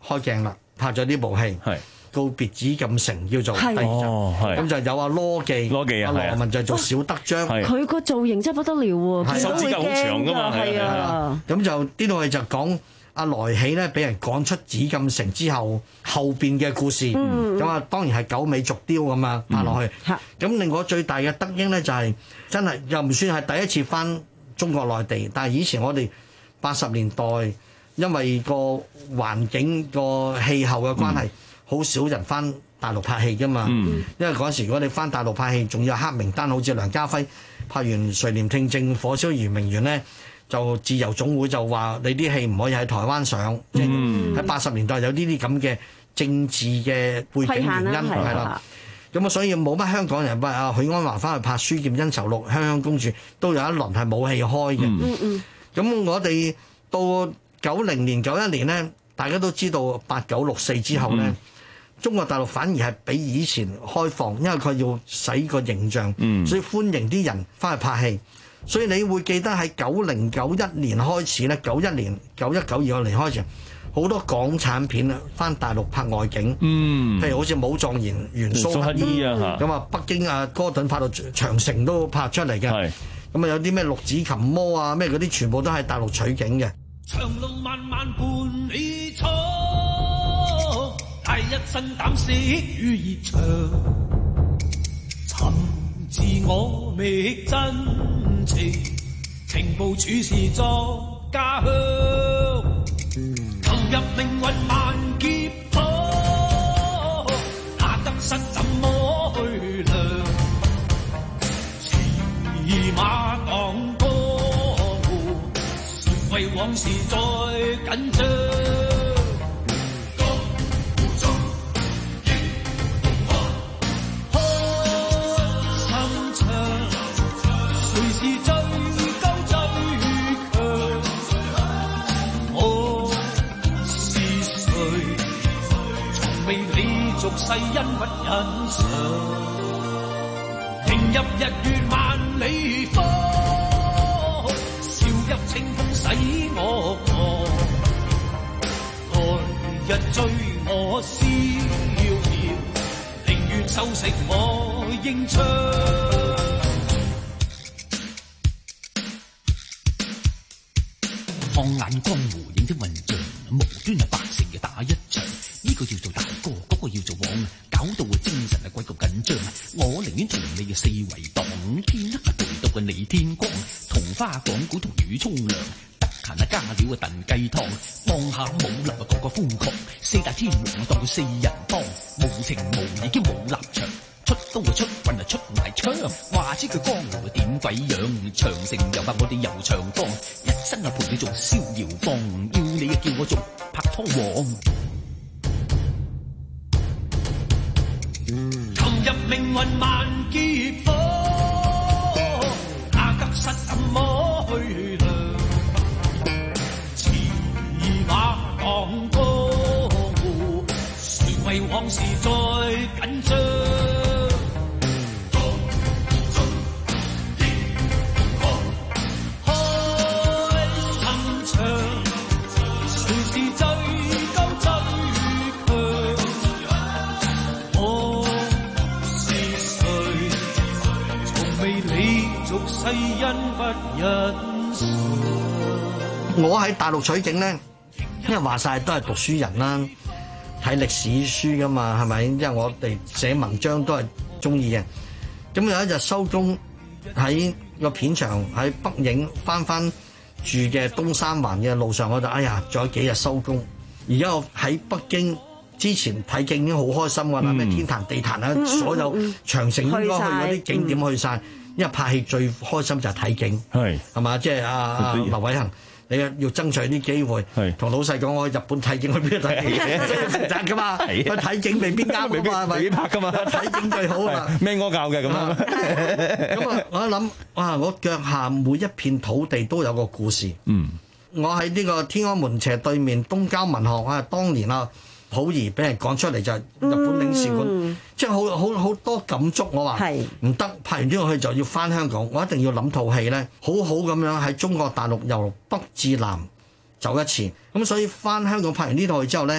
開鏡啦，拍咗呢部戲。告別紫禁城叫做第二集，咁就有阿羅記，阿羅文就做小德張， 佢個造型真係不得了喎， 手指甲好長㗎嘛， 係啊， 咁就呢套戲就講阿來喜咧俾人趕出紫禁城之後後邊嘅故事，咁啊當然係九尾續貂咁啊拍落去，咁令我最大嘅得益咧就係真係又唔算係第一次翻中國內地，但係以前我哋八十年代因為個環境個氣候嘅關係。好少人翻大陸拍戲㗎嘛，嗯、因為嗰陣時如果你翻大陸拍戲，仲要黑名單，好似梁家輝拍完《垂簾聽政》《火燒圓明園》咧，就自由總會就話你啲戲唔可以喺台灣上，即係喺八十年代有呢啲咁嘅政治嘅背景原因係啦。咁啊，所以冇乜香港人話啊許鞍華翻去拍《書劍恩仇錄》《香香公主》都有一輪係冇戲開嘅。咁、嗯嗯、我哋到九零年、九一年咧，大家都知道八九六四之後咧。嗯中國大陸反而係比以前開放，因為佢要使個形象，嗯、所以歡迎啲人翻去拍戲。所以你會記得喺九零九一年開始咧，九一年、九一九二年開始，好多港產片啊翻大陸拍外景，嗯、譬如好似武狀元元蘇乞兒啊，咁啊北京啊哥頓拍到長城都拍出嚟嘅。咁啊有啲咩六指琴魔啊咩嗰啲，全部都係大陸取景嘅。長路漫漫伴你闖，帶一身膽識與熱腸，尋自我覓真情，情報處事作家鄉，投入命運萬劫火，那得失怎麼去量？騎馬蕩江湖，誰為往事再緊張？世恩不忍償，迎入日月萬里方，笑入清風洗我狂，來日追我逍遙，寧願收食我英槍。放眼江湖影的混帳，無端係百成嘅打一場，呢、這個要做大哥，嗰、那個要做王，搞到個精神係鬼咁緊張。我寧願同你嘅四圍蕩，天黑啊陪到個你天光，同花講古同雨沖涼，得閒啊加料啊燉雞湯，望下武林啊個個瘋狂，四大天王啊當佢四人幫，無情無義兼冇立場。出刀啊出棍啊出埋槍，話知佢江湖點鬼樣？長城又怕我哋遊長江，一生啊陪你做逍遙幫，要你啊叫我做拍拖王。投入命運萬劫火，那得失怎麼去量？騎馬蕩江湖，誰為往事再緊張？我喺大陸取景咧，因為話晒都係讀書人啦，睇歷史書噶嘛，係咪？因為我哋寫文章都係中意嘅。咁有一日收工喺個片場喺北影翻翻住嘅東三環嘅路上，我就哎呀，仲有幾日收工。而家我喺北京之前睇景已經好開心㗎啦，咩、嗯、天壇地壇啊，嗯、所有長城應該去嗰啲景點去晒。因為拍戲最開心就係睇景，係係嘛，即係阿阿劉偉恒，你要爭取啲機會，同老細講我去日本睇景去邊度睇戲，負責噶嘛，去睇景未必啱，未必未必拍噶嘛，睇景最好啊，咩我教嘅咁啊，咁啊，我一諗，哇！我腳下每一片土地都有個故事，嗯，我喺呢個天安門斜對面東交文學啊，當年啊。溥儀俾人趕出嚟就係日本領事館，嗯、即係好好好多感觸。我話唔得，拍完呢個戲就要翻香港，我一定要諗套戲咧，好好咁樣喺中國大陸由北至南走一次。咁所以翻香港拍完呢套戲之後咧，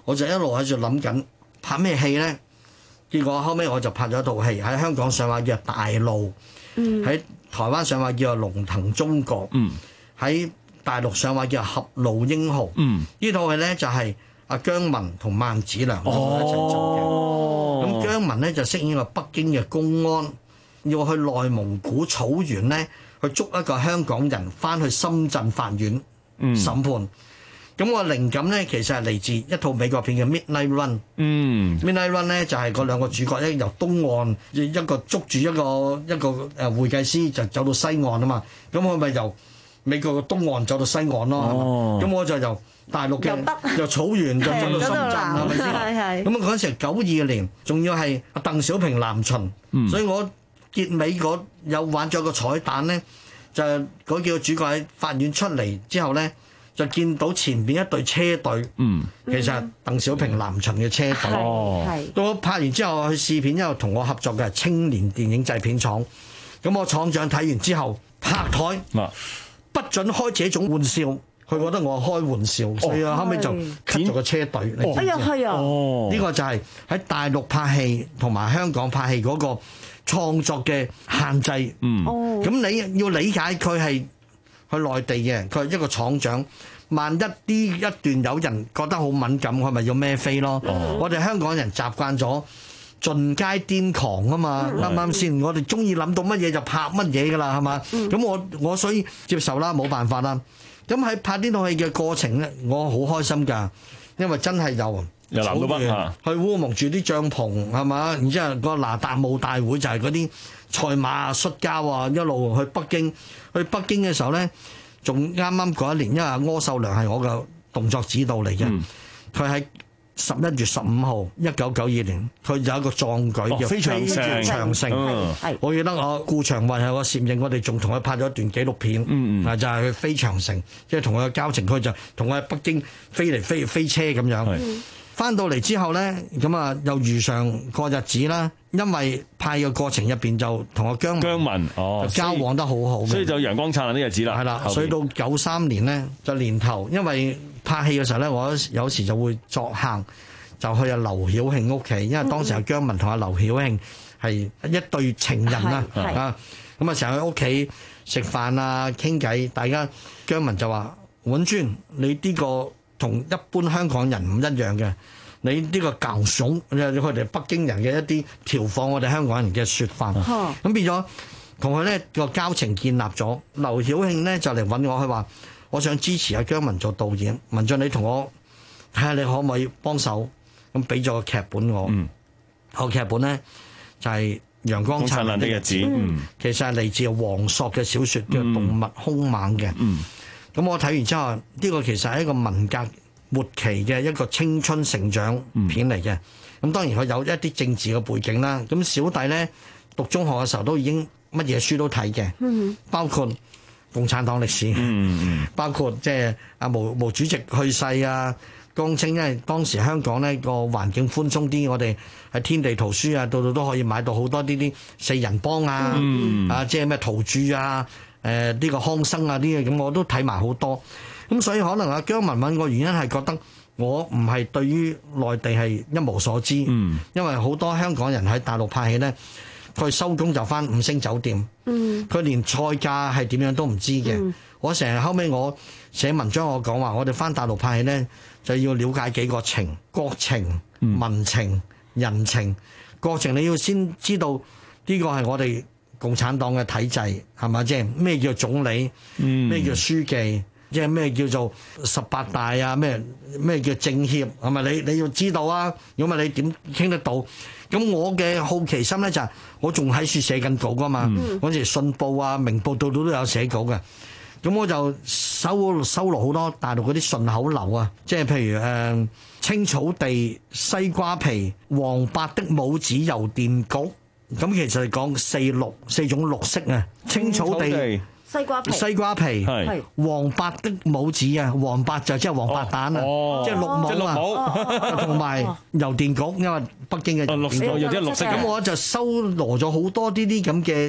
我就一路喺度諗緊拍咩戲咧。結果後尾我就拍咗一套戲喺香港上畫叫《大路》，喺台灣上畫叫《龍騰中國》，喺大陸上畫叫《俠路英雄》。呢套戲咧就係阿姜文同萬梓良一齊做嘅。咁姜文咧就飾演個北京嘅公安，要去內蒙古草原咧去捉一個香港人翻去深圳法院審判。咁我靈感咧其實係嚟自一套美國片嘅 Midnight Run。嗯，Midnight Run 咧就係嗰兩個主角咧由東岸一個捉住一個一個誒會計師就走到西岸啊嘛。咁我咪由美國嘅東岸走到西岸咯。哦，咁我就由大陸嘅由草原就走到深圳，係咪先？係係。咁啊嗰陣時係九二年，仲要係阿鄧小平南巡，嗯、所以我結尾嗰有玩咗個彩蛋咧，就係嗰幾個主角喺法院出嚟之後咧。就見到前邊一隊車隊，嗯，其實係鄧小平南巡嘅車隊。哦，到我拍完之後去試片，之後同我合作嘅係青年電影製片廠。咁我廠長睇完之後拍台，不准開這種玩笑。佢覺得我開玩笑，所以啊後尾就 cut 咗個車隊。 哎呀係啊！ 呢個就係喺大陸拍戲同埋香港拍戲嗰個創作嘅限制。嗯，咁你要理解佢係。去內地嘅，佢係一個廠長。萬一啲一段有人覺得好敏感，佢咪要孭飛咯。哦、我哋香港人習慣咗盡皆癲狂啊嘛，啱啱先？我哋中意諗到乜嘢就拍乜嘢噶啦，係嘛？咁、嗯、我我所以接受啦，冇辦法啦。咁喺拍呢套戲嘅過程咧，我好開心㗎，因為真係有又南到北去烏蒙住啲帳篷係嘛，然之後個拿達慕大會就係嗰啲賽馬摔跤啊，一路去北京。去北京嘅時候咧，仲啱啱嗰一年，因為柯受良係我嘅動作指導嚟嘅，佢喺十一月十五號一九九二年，佢有一個壯舉叫飛長城。長城，係我記得我顧長運係我攝影，我哋仲同佢拍咗一段紀錄片，嗯嗯，就係去飛長城，即係同佢嘅交情，佢就同我喺北京飛嚟飛飛車咁樣。翻到嚟之後咧，咁啊又如常過日子啦。因為拍嘅過程入邊就同阿姜姜文哦交往得好好嘅， 所以就陽光燦爛啲日子啦。係啦， 所以到九三年咧就年頭，因為拍戲嘅時候咧，我有時就會作客，就去阿劉曉慶屋企，因為當時阿姜文同阿劉曉慶係一對情人啊，啊咁啊成日喺屋企食飯啊傾偈，大家姜文就話：婉尊，你呢個同一般香港人唔一樣嘅。你呢個舊慫，佢哋北京人嘅一啲調侃我哋香港人嘅説法，咁、嗯、變咗同佢咧個交情建立咗。劉曉慶咧就嚟揾我，佢話：我想支持阿姜文做導演，文進你同我睇下你可唔可以幫手？咁俾咗個劇本我，嗯、個劇本咧就係、是《陽光燦爛的日子》，嗯、其實係嚟自黃朔嘅小説叫《動物兇猛》嘅。咁、嗯、我睇完之後，呢、這個其實係一個文革末期嘅一個青春成長片嚟嘅，咁、嗯、當然佢有一啲政治嘅背景啦。咁小弟咧讀中學嘅時候都已經乜嘢書都睇嘅，嗯、包括共產黨歷史，嗯、包括即係阿毛毛主席去世啊，江青，因為當時香港呢個環境寬鬆啲，我哋喺天地圖書啊，度度都可以買到好多呢啲四人幫啊，嗯、啊即係咩陶鑄啊，誒、呃、呢、這個康生啊啲嘢，咁我都睇埋好多。咁所以可能阿姜文揾個原因係覺得我唔係對於內地係一無所知，嗯、因為好多香港人喺大陸拍戲咧，佢收工就返五星酒店，佢、嗯、連菜價係點樣都唔知嘅。嗯、我成日後尾我寫文章我講話，我哋返大陸拍戲咧就要了解幾個情，國情、民情、人情。國情你要先知道呢個係我哋共產黨嘅體制係咪？即係咩叫總理，咩叫書記。即係咩叫做十八大啊？咩咩叫政協係咪？你你要知道啊！如果唔係你點傾得到？咁我嘅好奇心咧就係、是、我仲喺處寫緊稿噶嘛。嗰時、嗯、信報啊、明報度度都有寫稿嘅。咁我就收收錄好多大陸嗰啲順口溜啊，即係譬如誒、呃、青草地、西瓜皮、黃白的拇指郵電局。咁其實係講四綠四種綠色啊，青草地。 西瓜皮， 西瓜皮，係黃白的拇指啊！黃白就即係黃白蛋啊，即係綠帽啊，同埋郵電局，因為北京嘅綠色又即係綠色。 咁我就收羅咗好多呢啲咁嘅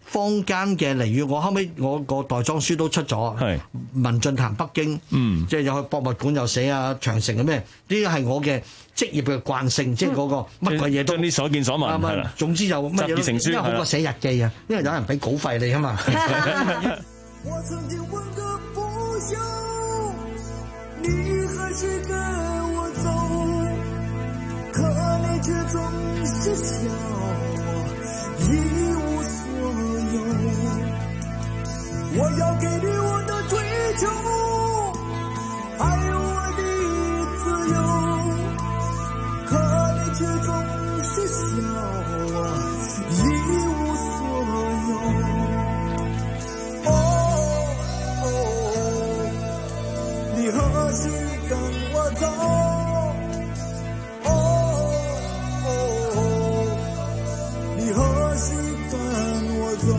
坊間嘅俚語，我後尾我個袋裝書都出咗，係文進談北京，嗯，即係有去博物館又寫啊長城嘅咩，呢啲係我嘅職業嘅慣性，即係嗰個乜鬼嘢都將啲所見所聞係啦。總之就乜嘢都成書，因為好過寫日記啊，因為有人俾稿費你啊嘛。我曾經問個不休，你還是跟我走，可你卻總是笑我一無所有。我要給你我的追求，還有我的自由，可你卻總是笑我一無所有。你何時跟我走？哦哦，你何時跟我走？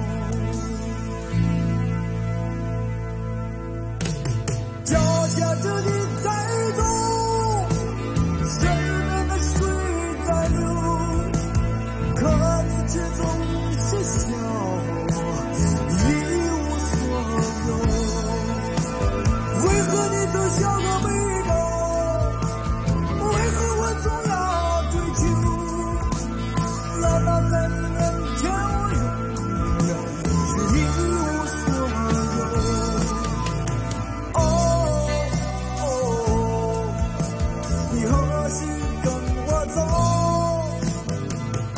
腳下着你在走，身邊的水在流，可你卻總是笑我一無所有。為何你都笑我沒有？為何我總要追求？難道在你面前我永遠是一無所有？哦哦，你何時跟我走？哦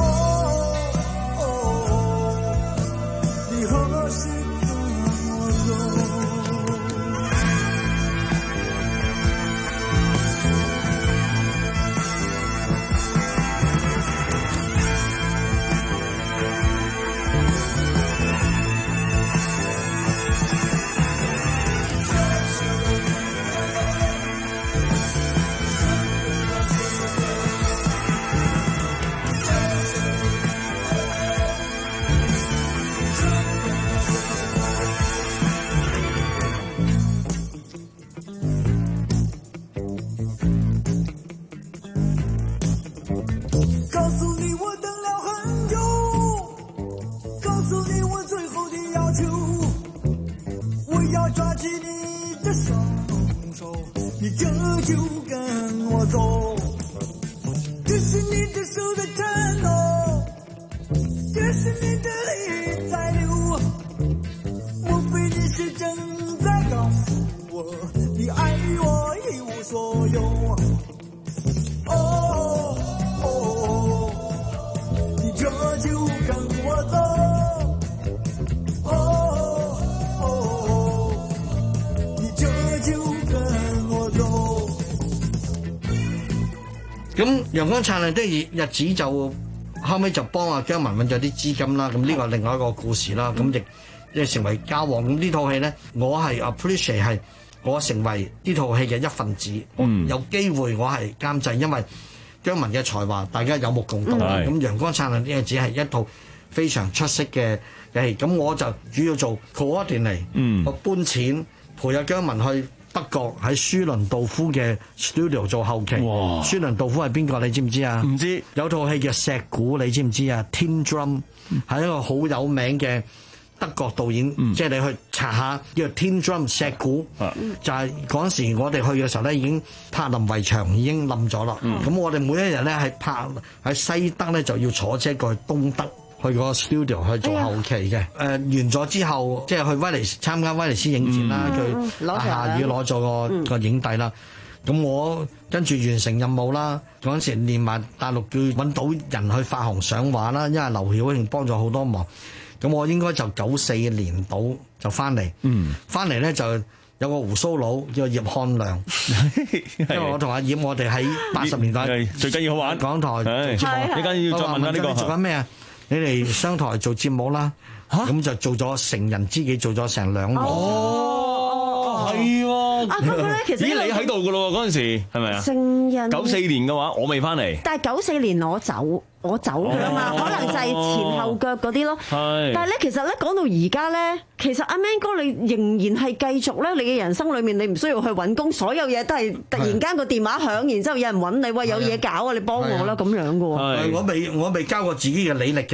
哦，你何時跟我走？咁陽光燦爛的日子就後尾就幫阿姜文揾咗啲資金啦，咁呢個係另外一個故事啦，咁亦即係成為交往。咁呢套戲咧，我係 appreciate 係我成為呢套戲嘅一份子，嗯、有機會我係監製，因為姜文嘅才華大家有目共睹。咁、嗯、陽光燦爛的日子係一套非常出色嘅嘅戲，咁我就主要做 coordinate 嚟，我搬錢陪阿姜文去德國喺舒倫道夫嘅 studio 做後期。哇！舒倫道夫係邊個？你知唔知啊？唔知。有套戲叫《石鼓》，你知唔知啊？ Tin Drum 係一個好有名嘅德國導演，嗯、即係你去查下叫 Tin Drum 石鼓，嗯、就係嗰陣時我哋去嘅時候咧，已經柏林圍牆已經冧咗啦。咁、嗯、我哋每一日咧喺柏喺西德咧就要坐車過去東德。去個 studio 去做後期嘅，誒、哎呃、完咗之後，即係去威尼斯參加威尼斯影展啦，佢夏雨攞咗個個影帝啦。咁、嗯、我跟住完成任務啦，嗰陣時連埋大陸叫揾到人去發行上畫啦，因為劉曉慶幫咗好多忙。咁我應該就九四年到就翻嚟，翻嚟咧就有個鬍鬚佬叫葉漢良，因為我同阿葉我哋喺八十年代最緊要好玩港台做節目，呢間要再問下呢個做緊咩啊？你哋商台做節目啦，咁就做咗成人知己，做咗成兩年。哦，係喎。啊，不過咧，其實咦，你喺度噶咯喎，嗰陣時係咪啊？成人九四年嘅話，我未翻嚟。但係九四年我走，我走㗎啦嘛，可能就係前後腳嗰啲咯。係。但係咧，其實咧講到而家咧，其實阿 Man 哥你仍然係繼續咧，你嘅人生裏面你唔需要去揾工，所有嘢都係突然間個電話響，然之後有人揾你，喂有嘢搞啊，你幫我啦咁樣嘅喎。係。我未我未交過自己嘅履歷嘅。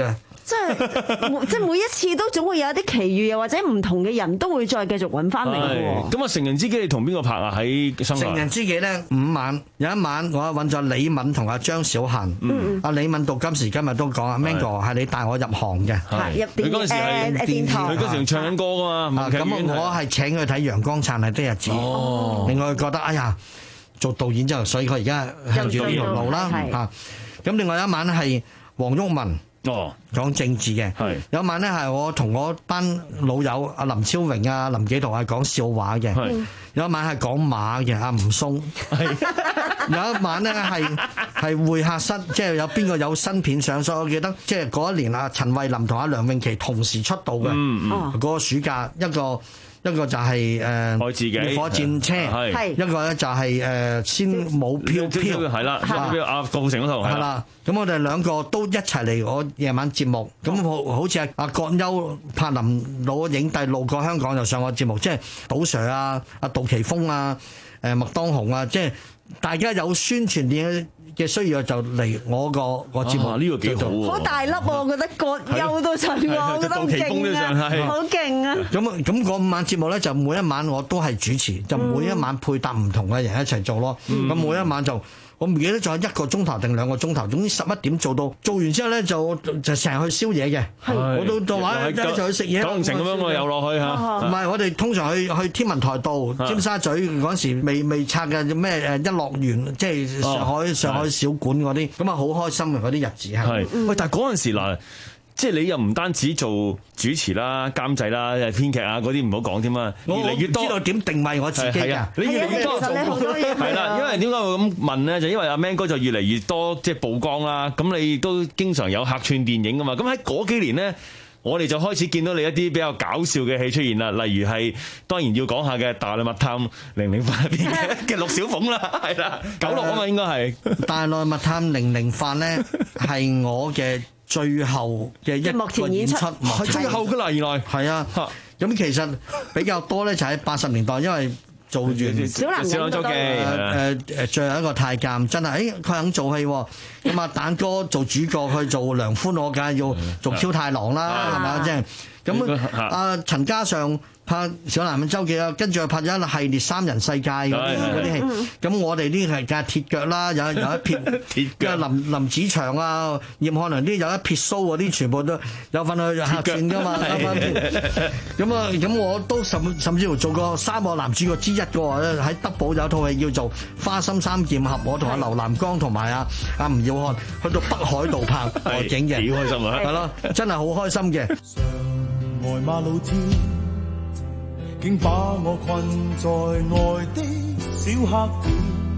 即係即係每一次都總會有一啲奇遇，又或者唔同嘅人都會再繼續揾翻嚟嘅喎。 咁啊，成人知己你同邊個拍啊？喺商台。 成人知己咧五晚，有一晚我揾咗李敏同阿張小嫻。嗯，阿李敏到今時今日都講啊 ，Mango 係你帶我入行嘅。 係入電嗰陣時係電台， 佢嗰時仲唱緊歌㗎嘛。 咁我係請佢睇《陽光燦爛的日子》。哦，另外覺得哎呀，做導演之後，所以佢而家向住呢條路啦。嚇，咁另外一晚係黃毓民。哦，講政治嘅，有一晚咧係我同我班老友阿林超榮啊、林紀陶係講笑話嘅，有一晚係講馬嘅阿吳松，有一晚咧係係會客室，即係有邊個有新片上，所以我記得即係嗰一年啊，陳慧琳同阿梁詠琪同時出道嘅，嗰個暑假一個。一個就係誒愛自己烈火戰車，係一個咧就係誒先舞飄飄，係啦，阿郭富城嗰套係啦。咁我哋兩個都一齊嚟我夜晚節目，咁好好似阿阿葛優、柏林攞影帝路過香港就上我節目，即係賭 Sir 啊、阿杜琪峰啊、誒麥當雄啊，即係大家有宣傳嘅嘅需要就嚟我個個節目，呢個幾好喎！ 好大粒喎，我覺得葛優都上喎，我覺得好勁啊，好勁啊！ 咁咁嗰五晚節目咧，就每一晚我都係主持，就每一晚配搭唔同嘅人一齊做咯。咁每一晚就我唔記得仲有一個鐘頭定兩個鐘頭，總之十一點做到，做完之後咧就就成日去宵夜嘅。我都就話一齊去食嘢。九龍城咁樣我又落去嚇。唔係，我哋通常去去天文台道、尖沙咀嗰陣時未未拆嘅咩誒一樂園，即係上海上海小館嗰啲，咁啊好開心嘅嗰啲日子係。 喂，但係嗰陣時嗱。即係你又唔單止做主持啦、監製啦、編劇啊嗰啲唔好講添啊，越嚟越多。我知道點定位我自己㗎。你越嚟越多做。係啦，因為點解會咁問咧？就因為阿 Man 哥就越嚟越多即係曝光啦。咁你都經常有客串電影㗎嘛。咁喺嗰幾年咧，我哋就開始見到你一啲比較搞笑嘅戲出現啦。例如係當然要講下嘅《大內密探零零發》入邊嘅陸小鳳啦，係啦，九六啊嘛應該係《 大內密探零零發》咧，係我嘅。最後嘅一個演出， 係最後㗎啦，原來係啊。咁其實比較多咧，就喺八十年代，因為做完小男人都得誒誒，最後一個太監真係，誒佢肯做戲喎。咁啊，蛋哥做主角去做梁寬，我梗係要做 Q 太郎啦，係嘛？即係咁啊，陳嘉上拍小男人周記啊，跟住又拍咗一系列三人世界嗰啲嗰啲戲。咁我哋呢係架鐵腳啦，有有一撇鐵腳林林子祥啊、葉漢良啲有一撇鬚嗰啲，全部都有份去客串㗎嘛。咁啊，咁我都甚甚至乎做過三個男主角之一嘅喎，喺德寶有套戲叫做《花心三劍俠》，我同阿劉南光同埋阿阿吳耀漢去到北海道拍外景嘅， 幾開心啊！ 係咯，真係好開心嘅。 上外馬路天，竟把我困在外的小黑點，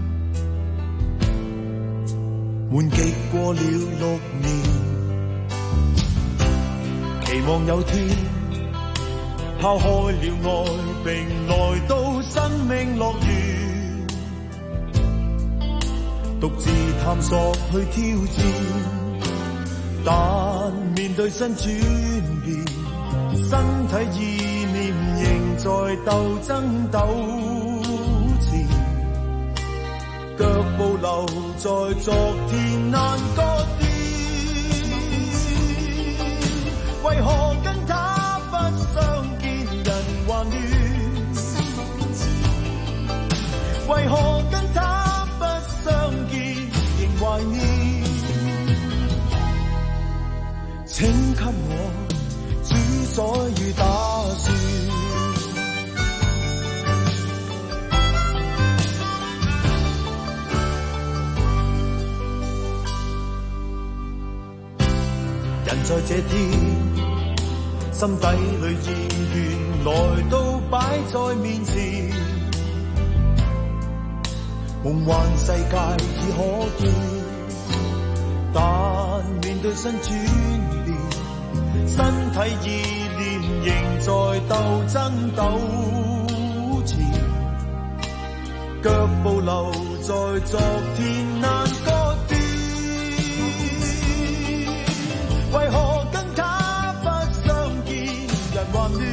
悶極過了六年，期望有天拋開了愛並來到生命樂園，獨自探索去挑戰，但面對新轉變，身體意念仍在鬥爭糾纏，腳步留在昨天難割斷，為何跟他不相見人還亂，為何跟他不相見仍懷念，請給我主宰與打算，人在這天，心底裏意願來到擺在面前，夢幻世界已可見，但面對新轉變，身體意念仍在鬥爭糾纏，腳步留在昨天難割斷，為何跟他不相見人還亂，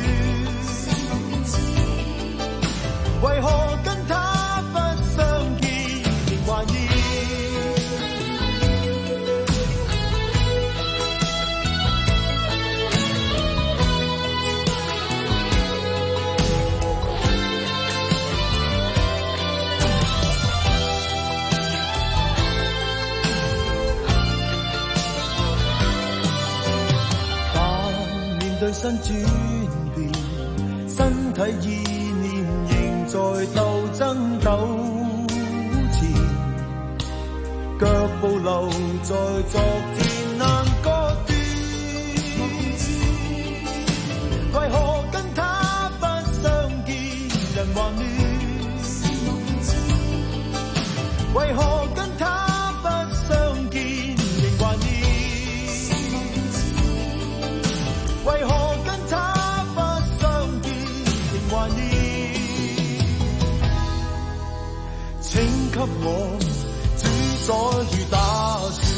為何跟他不相見仍懷念， 身轉變，身體意念仍在鬥爭糾纏，腳步留在昨天難割斷，為何跟他不相見人還亂，為何跟他不相見仍懷念，為何跟他不相見仍懷念，請給我主宰與打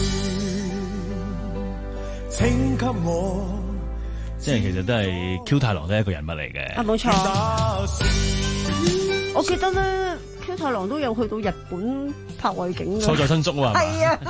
算，請給我。 即係其實都係 Q 太郎都係一個人物嚟嘅。 啊，冇錯。我記得咧 ，Q 太郎都有去到日本拍外景嘅。 錯在新宿啊！ 係啊。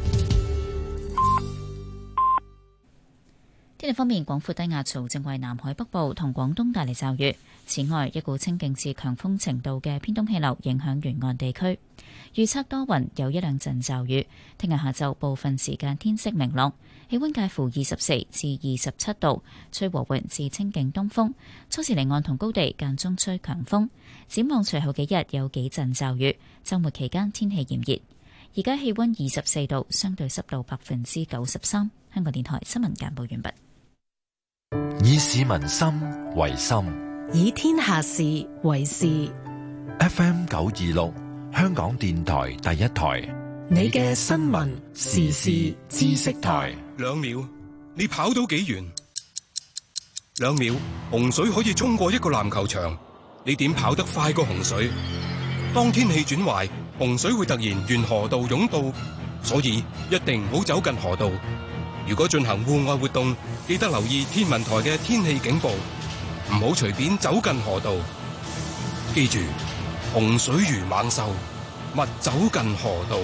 天氣方面，廣闊低壓槽正為南海北部同廣東帶嚟驟雨。此外，一股清勁至強風程度嘅偏東氣流影響沿岸地區，預測多雲，有一兩陣驟雨。聽日下晝部分時間天色明朗，氣溫介乎二十四至二十七度，吹和緩至清勁東風。初時離岸同高地間中吹強風。展望隨後幾日有幾陣驟雨，週末期間天氣炎熱。而家氣溫二十四度，相對濕度百分之九十三。香港電台新聞簡報完畢。 以市民心為心， 以天下事為事。 F M 九二六，香港電台第一台， 你嘅新聞時事知識台。 兩秒，你跑到幾遠？兩秒，洪水可以衝過一個籃球場，你點跑得快過洪水？當天氣轉壞，洪水會突然沿河道湧到，所以一定唔好走近河道。如果進行戶外活動，記得留意天文台嘅天氣警報，唔好隨便走近河道。記住，洪水如猛獸，勿走近河道。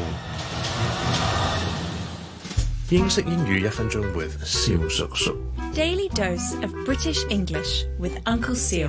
英式英語一分鐘 with 蕭叔叔。 Daily dose of British English with Uncle Seal。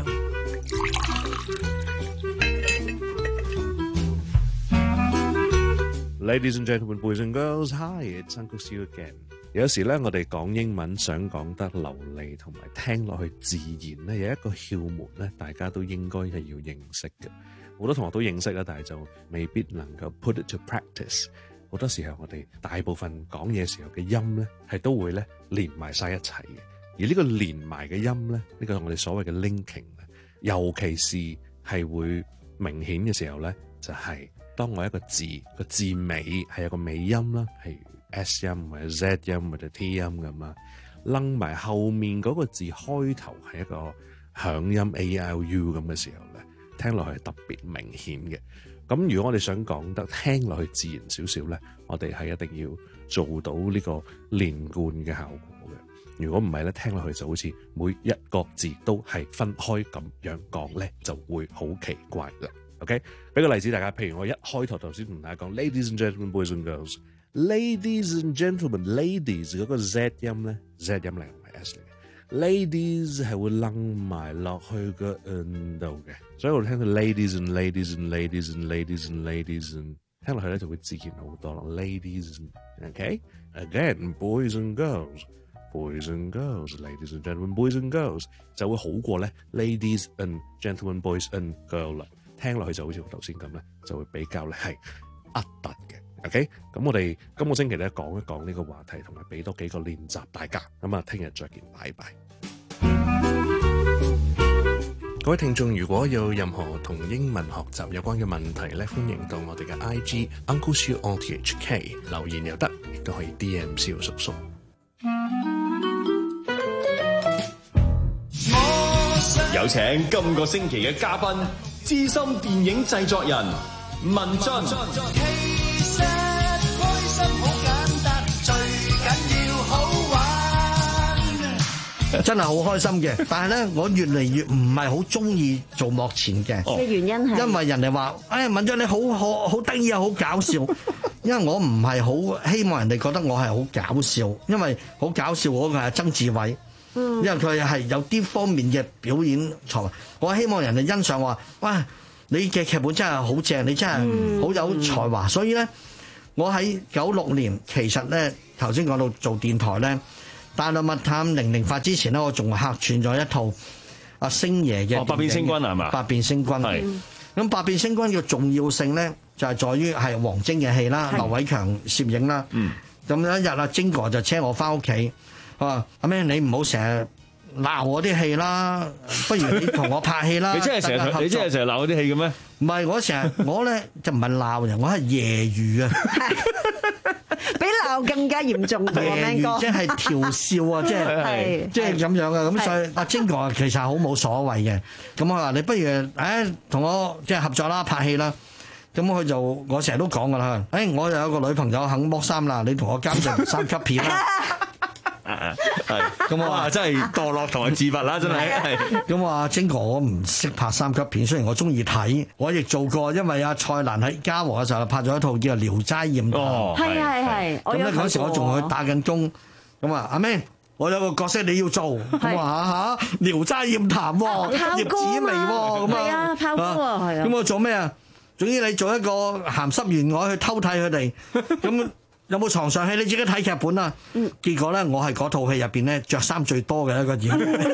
Ladies and gentlemen, boys and girls, hi, it's Uncle Seal again。有時咧，我哋講英文想講得流利同埋聽落去自然咧，有一個竅門咧，大家都應該係要認識嘅。好多同學都認識啦，但係就未必能夠 put it to practice。好多時候我哋大部分講嘢時候嘅音咧，係都會咧連埋晒一齊嘅。而呢個連埋嘅音咧，呢個我哋所謂嘅 linking 咧，尤其是係會明顯嘅時候咧，就係當我一個字個字尾係有個尾音啦，譬如 S 音或者 Z 音或者 T 音咁啊，掕埋後面嗰個字開頭係一個響音 A L U 咁嘅時候咧，聽落去係特別明顯嘅。咁如果我哋想講得聽落去自然少少咧，我哋係一定要做到呢個連貫嘅效果嘅。如果唔係咧，聽落去就好似每一個字都係分開咁樣講咧，就會好奇怪啦。OK， 俾個例子大家，譬如我一開頭頭先同大家講 Ladies and gentlemen, boys and girls。Ladies and gentlemen, ladies 嗰個 Z 音咧 ，Z 音嚟唔係 S 嚟嘅。Ladies 係會掕埋落去個 N 度嘅，所以我哋聽到 ladies and ladies and ladies and ladies and ladies and 聽落去咧就會自然好多咯。Ladies and OK again, boys and girls, boys and girls, ladies and gentlemen, boys and girls 就會好過咧 ladies and gentlemen, boys and girls 啦。聽落去就好似我頭先咁咧，就會比較咧係噏突嘅。OK， 咁我哋今個星期咧講一講呢個話題，同埋俾多幾個練習大家。咁啊，聽日再見，拜拜。各位聽眾，如果有任何同英文學習有關嘅問題咧，歡迎到我哋嘅 I G Uncle Siu O T H K 留言又得，亦都可以 D M 蕭叔叔。 有請今個星期嘅嘉賓，資深電影製作人文俊。 其實開心好簡單，最緊要好玩。 真係好開心嘅，但係咧，我越嚟越唔係好中意做幕前嘅。 嘅原因係因為人哋話：哎，文俊你好好好得意啊，好搞笑。因為我唔係好希望人哋覺得我係好搞笑，因為好搞笑嗰個係曾志偉。因為佢係有啲方面嘅表演才華，我希望人哋欣賞話：哇，你嘅劇本真係好正，你真係好有才華。所以咧，我喺九六年其實咧頭先講到做電台咧， 大內密探零零發之前咧，我仲客串咗一套阿星爺嘅百變星君係嘛？ 百變星君係。咁百變星君嘅重要性咧，就係在於係王晶嘅戲啦，劉偉強攝影啦。咁有一日阿晶哥就車我翻屋企，佢話阿咩你唔好成日鬧我啲戲啦，不如你同我拍戲啦。 你真係成日你真係成日鬧我啲戲嘅咩？ 唔係，我成日我咧就唔係鬧人，我係揶揄啊， 比鬧更加嚴重嘅揶揄即係調笑啊，即係即係咁樣嘅。咁所以阿晶哥其實好冇所謂嘅。咁我話你不如誒同我即係合作啦，拍戲啦。咁佢就我成日都講噶啦，誒我又有個女朋友肯剝衫啦，你同我監製三級片啦。 係咁我話真係墮落同埋自拔啦，真係。 咁我話晶哥，我唔識拍三級片，雖然我中意睇，我亦做過，因為阿蔡瀾喺嘉禾嘅時候拍咗一套叫做《聊齋艷談》。 哦，係係係。 咁咧嗰時我仲去打緊工，咁啊阿 Man，我有個角色你要做，咁話嚇《聊齋艷談》喎，葉子楣喎，咁啊。係啊，炮哥喎，係啊。咁我做咩啊？總之你做一個鹹濕員外去偷睇佢哋，咁有冇床上戲你自己睇劇本啊？結果咧，我係嗰套戲入邊咧着衫最多嘅一個演員。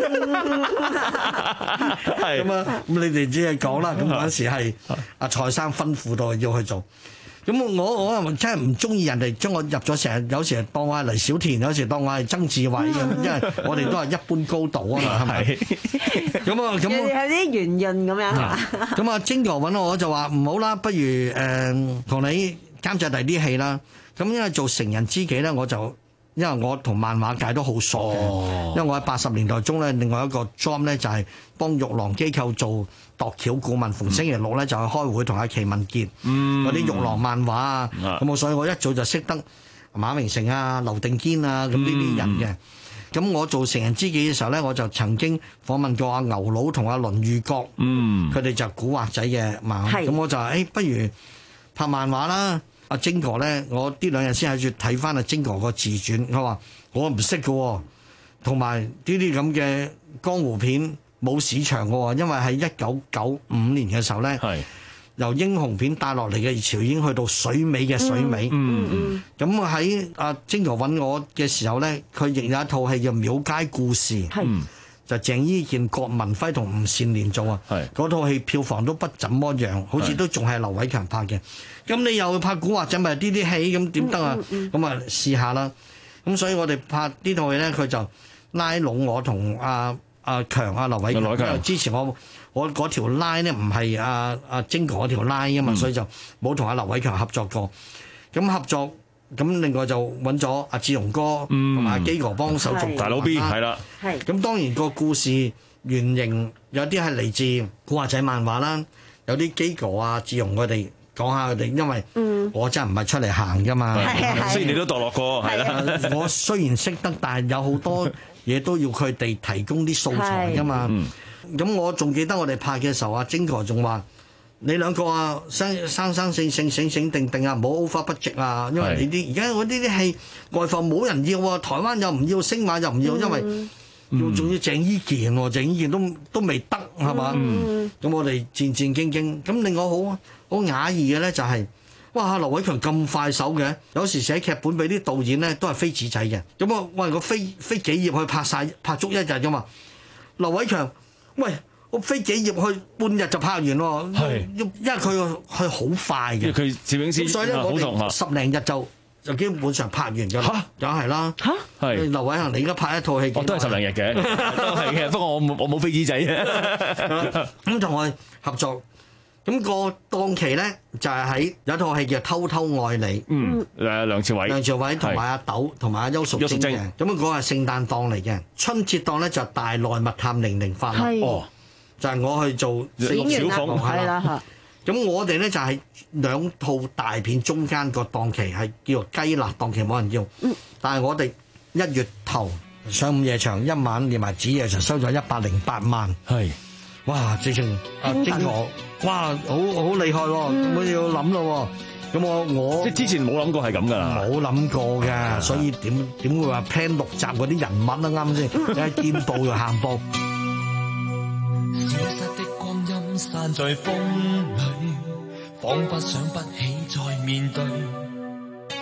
係咁啊，咁你哋只係講啦。咁嗰陣時係阿蔡生吩咐到要去做。咁我我真係唔中意人哋將我入咗成日，有時當我係黎小田，有時當我係曾志偉咁，因為我哋都係一般高度啊嘛，係咪？咁啊，咁人哋係啲圓潤咁樣。 咁啊，晶哥揾我就話唔好啦，不如誒同你監製第啲戲啦。咁因為做成人知己咧，我就因為我同漫畫界都好熟嘅，哦、因為我喺八十年代中咧，另外一個 job 咧就係幫玉郎機構做度橋顧問，逢星期六咧就去開會同阿祁文傑嗰啲玉郎漫畫啊，咁我、嗯、所以我一早就識得馬榮成啊、劉定堅啊咁呢啲人嘅。咁、嗯、我做成人知己嘅時候咧，我就曾經訪問過阿牛佬同阿倫裕國，佢哋、嗯、就古惑仔嘅漫畫，咁是我就誒、欸、不如拍漫畫啦。阿晶哥咧，我呢兩日先喺度睇翻阿晶哥個自傳，佢話我唔識嘅，同埋呢啲咁嘅江湖片冇市場嘅，因為喺一九九五年嘅時候咧，是由英雄片帶落嚟嘅熱潮已經去到水尾嘅水尾。嗯，咁喺阿晶哥揾我嘅時候咧，佢亦有一套戲叫《廟街故事》。係。就鄭伊健、郭文輝同吳倩蓮做啊，嗰套戲票房都不怎麼樣，好似都仲係劉偉強拍嘅。咁你又拍古惑仔咪呢啲戲咁點得啊？咁啊試下啦。咁所以我哋拍呢套戲咧，佢就拉攏我同阿阿強、阿劉偉強。劉偉強之前我我嗰條 line 咧唔係阿阿晶哥嗰條 line 啊嘛，所以就冇同阿劉偉強合作過。咁合作。咁另外就揾咗阿志龍哥同埋阿基哥幫手做大佬 B， 係啦。 係咁當然個故事原型有啲係嚟自古惑仔漫畫啦，有啲基哥啊、志龍佢哋講下佢哋，因為我真係唔係出嚟行噶嘛。 雖然你都墮落過，係啦。 我雖然識得，但係有好多嘢都要佢哋提供啲素材噶嘛。咁我仲記得我哋拍嘅時候，阿晶哥仲話。你兩個啊，生生生性性醒醒定定啊，唔好 over budget啊，因為你啲而家我呢啲戲外埠冇人要喎，台灣又唔要，星馬又唔要，因為要仲要鄭伊健喎，鄭伊健都都未得係嘛？咁我哋戰戰兢兢。咁令我好好訝異嘅咧就係，哇！劉偉強咁快手嘅，有時寫劇本俾啲導演咧都係飛紙仔嘅。咁啊，喂，我飛飛幾頁去拍晒，拍足一日㗎嘛？劉偉強，喂！我飛幾頁去半日就拍完喎，係，因為佢佢好快嘅， 佢攝影師， 所以咧我哋十零日就就基本上拍完㗎啦，嚇，梗係啦，嚇，係劉偉恒，你而家拍一套戲， 我都係十零日嘅，都係嘅，不過我冇我冇飛紙仔啊， 咁同我合作，咁個檔期咧就係喺有一套戲叫《偷偷愛你》， 嗯，誒梁朝偉， 梁朝偉同埋阿豆同埋阿邱淑貞嘅，咁嗰個係聖誕檔嚟嘅，春節檔咧就大內密探零零發啦，哦。就係我去做演員啦，係啦嚇。咁我哋咧就係兩套大片中間個檔期係叫做雞肋檔期，冇人要。嗯。但係我哋一月頭上午夜場一晚連埋子夜場收咗一百零八萬。係。哇！直情啊，晶哥，哇，好好厲害喎！我要諗咯喎。咁我我即係之前冇諗過係咁㗎啦。 冇諗過㗎，所以點點會話 plan 六集嗰啲人物啊啱先？一見步就行步。 消失的光陰散在風裏，彷彿想不起再面對。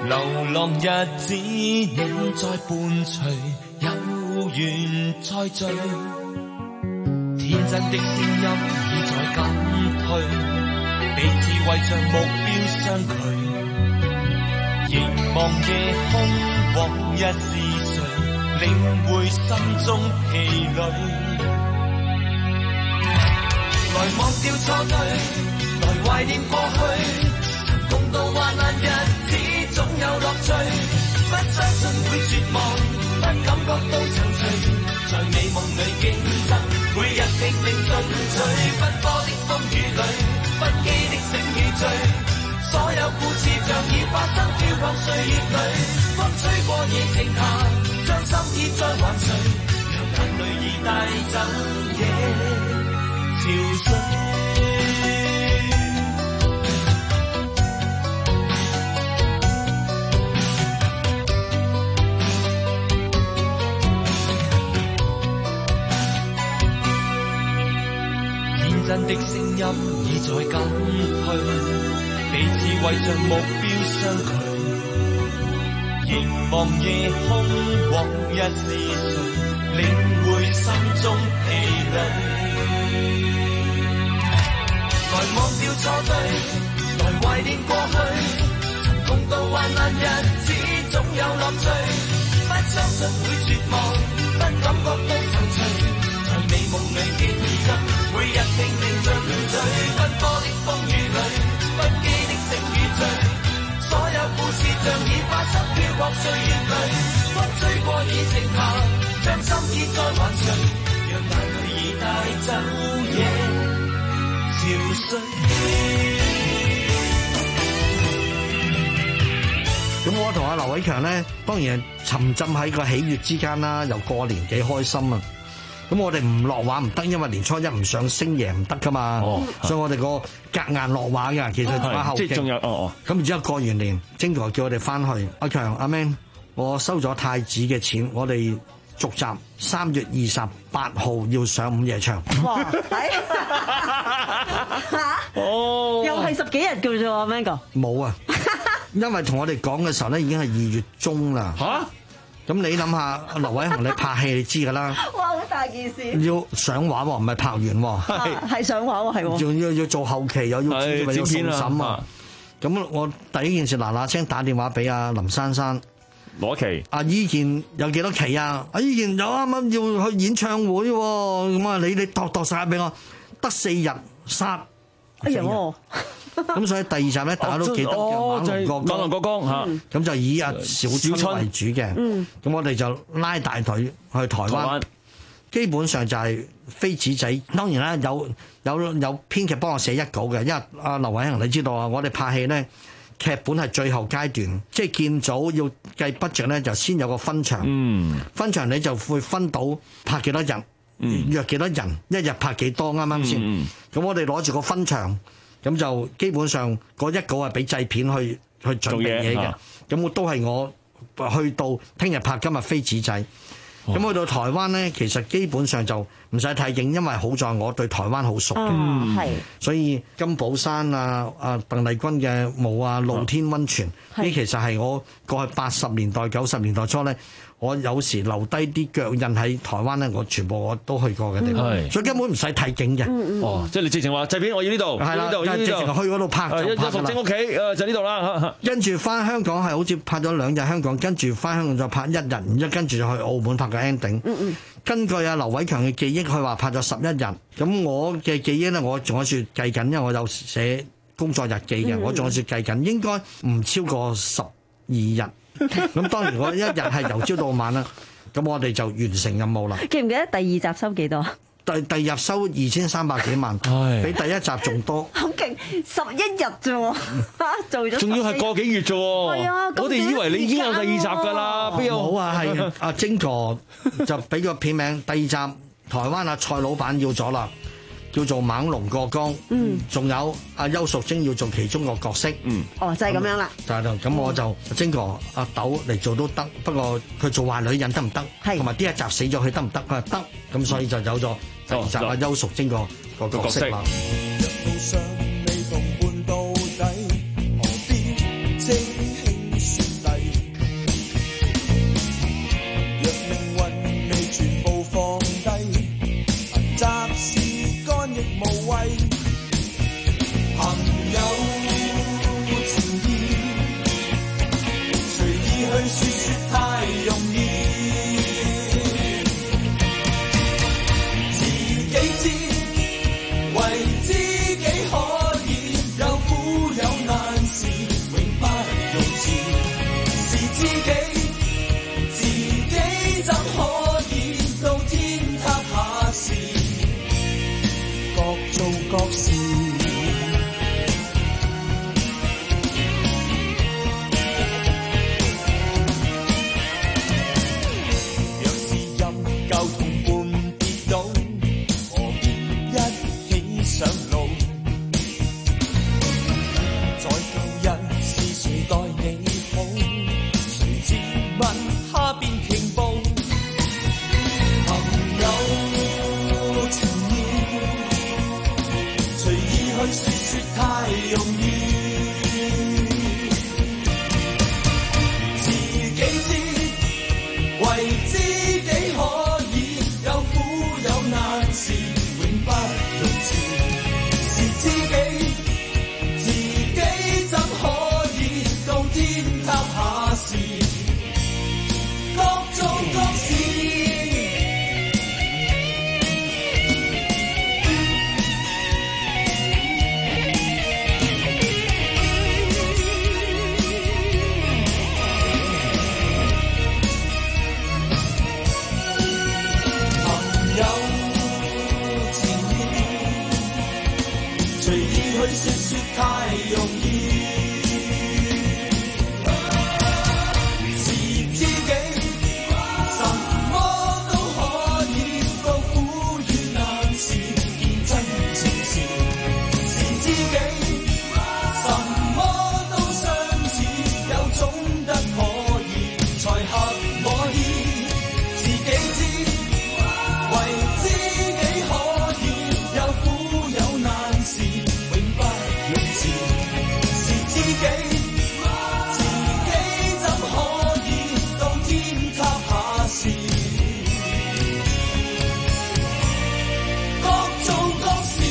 流浪日子你在伴隨，有緣再聚，天真的聲音已在減退，彼此為着目標相距，凝望夜空往日是誰，領會心中疲累，來忘掉錯對，來懷念過去，曾共度患難日子總有樂趣，不相信會絕望，不感覺到躊躇，在美夢裏競爭，每日拼命進取，奔波的風雨裏，不羈的醒與醉，所有故事像已發生，飄泊歲月裏，風吹過野靜下，將心意再還誰，讓眼淚已帶走夜潮水。真的聲音已在減退，彼此為着目標相距，凝望夜空往日是誰，領會心中疲累，來忘掉錯對，來懷念過去，曾共度患難日子總有樂趣，不相信會絕望，不感覺到躊躇，在美夢裏競爭，每日拼命進取，奔波的風雨裏，不羈的醒與醉，所有故事像已發生，飄泊歲月裏，風吹過已靜下，將心意再還誰，讓眼淚已帶走夜潮水。 咁我同阿劉偉強咧，當然係沉浸喺個喜悅之間啦，又過年幾開心啊！咁我哋唔落畫唔得，因為年初一唔上星爺唔得噶嘛，哦、所以我哋個隔硬落畫嘅，其實畫後勁。即係仲有哦哦。咁然之後過完年，精哥叫我哋翻去，阿強阿 Man，我收咗太子嘅錢，我哋續集三月二十八號要上午夜場。哇！ 哦，又係十幾日嘅啫，阿 Man 哥。冇啊， 因為同我哋講嘅時候咧，已經係二月中啦。嚇、啊！咁你諗下，劉偉恒你拍戲你知㗎啦。 哇！好大件事。要上畫喎，唔係拍完喎。 係係上畫喎，係喎。 仲要要做後期，又要剪片、要送審啊。咁我第一件事嗱嗱聲打電話俾阿林珊珊攞期。阿伊健有幾多期啊？阿伊健有啱啱要去演唱會喎。咁啊，你你度度晒俾我，得四日殺。哎呀！咁所以第二集咧，大家都記得嘅，猛龍過江，猛龍過江嚇，咁就以阿小春為主嘅。咁我哋就拉大隊去台灣，基本上就係飛紙仔。當然啦，有有有編劇幫我寫一稿嘅，因為阿劉偉恒你知道啊，我哋拍戲咧，劇本係最後階段，即係建組要計 budget咧，就先有個分場。分場你就會分到拍幾多人，約幾多人，一日拍幾多，啱啱先？咁我哋攞住個分場。咁就基本上嗰一稿係俾製片去去準備嘢嘅，咁我都係我去到聽日拍今日飛紙仔，咁、哦、去到台灣咧，其實基本上就唔使睇景，因為好在我對台灣好熟嘅，嗯、所以金寶山啊、啊鄧麗君嘅墓啊、露天溫泉呢，其實係我過去八十年代、九十年代初咧。我有時留低啲腳印喺台灣咧，我全部我都去過嘅地方，嗯、所以根本唔使睇景嘅。嗯嗯、哦，即係你直情話製片，我要呢度，係啦，就直情去嗰度拍就拍啦。一屋企，誒就呢度啦。跟住翻香港係好似拍咗兩日香港，跟住翻香港就拍一日，然之後跟住就去澳門拍個 ending。嗯嗯、根據阿劉偉強嘅記憶，佢話拍咗十一日。咁我嘅記憶咧，我仲有説計緊，因為我有寫工作日記嘅，嗯、我仲有説計緊，應該唔超過十二日。咁當然我一日係由朝到晚啦，咁我哋就完成任務啦。 記唔記得第二集收幾多？ 第第二集收二千三百幾萬，比第一集仲多。 好勁，十一日啫喎，做咗。 仲要係個幾月啫喎。係啊，我哋以為你已經有第二集㗎啦，邊有？ 好啊，係阿晶哥就俾個片名，第二集台灣阿蔡老闆要咗啦。叫做猛龍過江，嗯，仲有阿邱淑貞要做其中個角色，嗯， 哦，就係、是、咁樣啦， 就係咁，我就晶哥阿豆嚟做都得，不過佢做壞女人得唔得？係，同埋呢一集死咗佢得唔得？佢話得，咁所以就有咗第二集阿邱淑貞個個角色啦。 怎可以到天塌下時，各做各事。若是任舊同伴跌倒，何必一起上路？在舊日是誰待你好？誰知問他變瓊暴？朋友情義，隨意去説説太容易。自己知，為知己可以有苦有難時，永不用辭。是知己，自己怎可以到天塌下時，各做各事。朋友情義，隨意去説説太容易。是知己，什麼都可以到苦與難時見真情時。是知己，什麼都相似，有種得可以才合我意。自己知，為知己可以有苦有難時，永不用辭。是知己，自己怎可以到天塌下時，各做各事。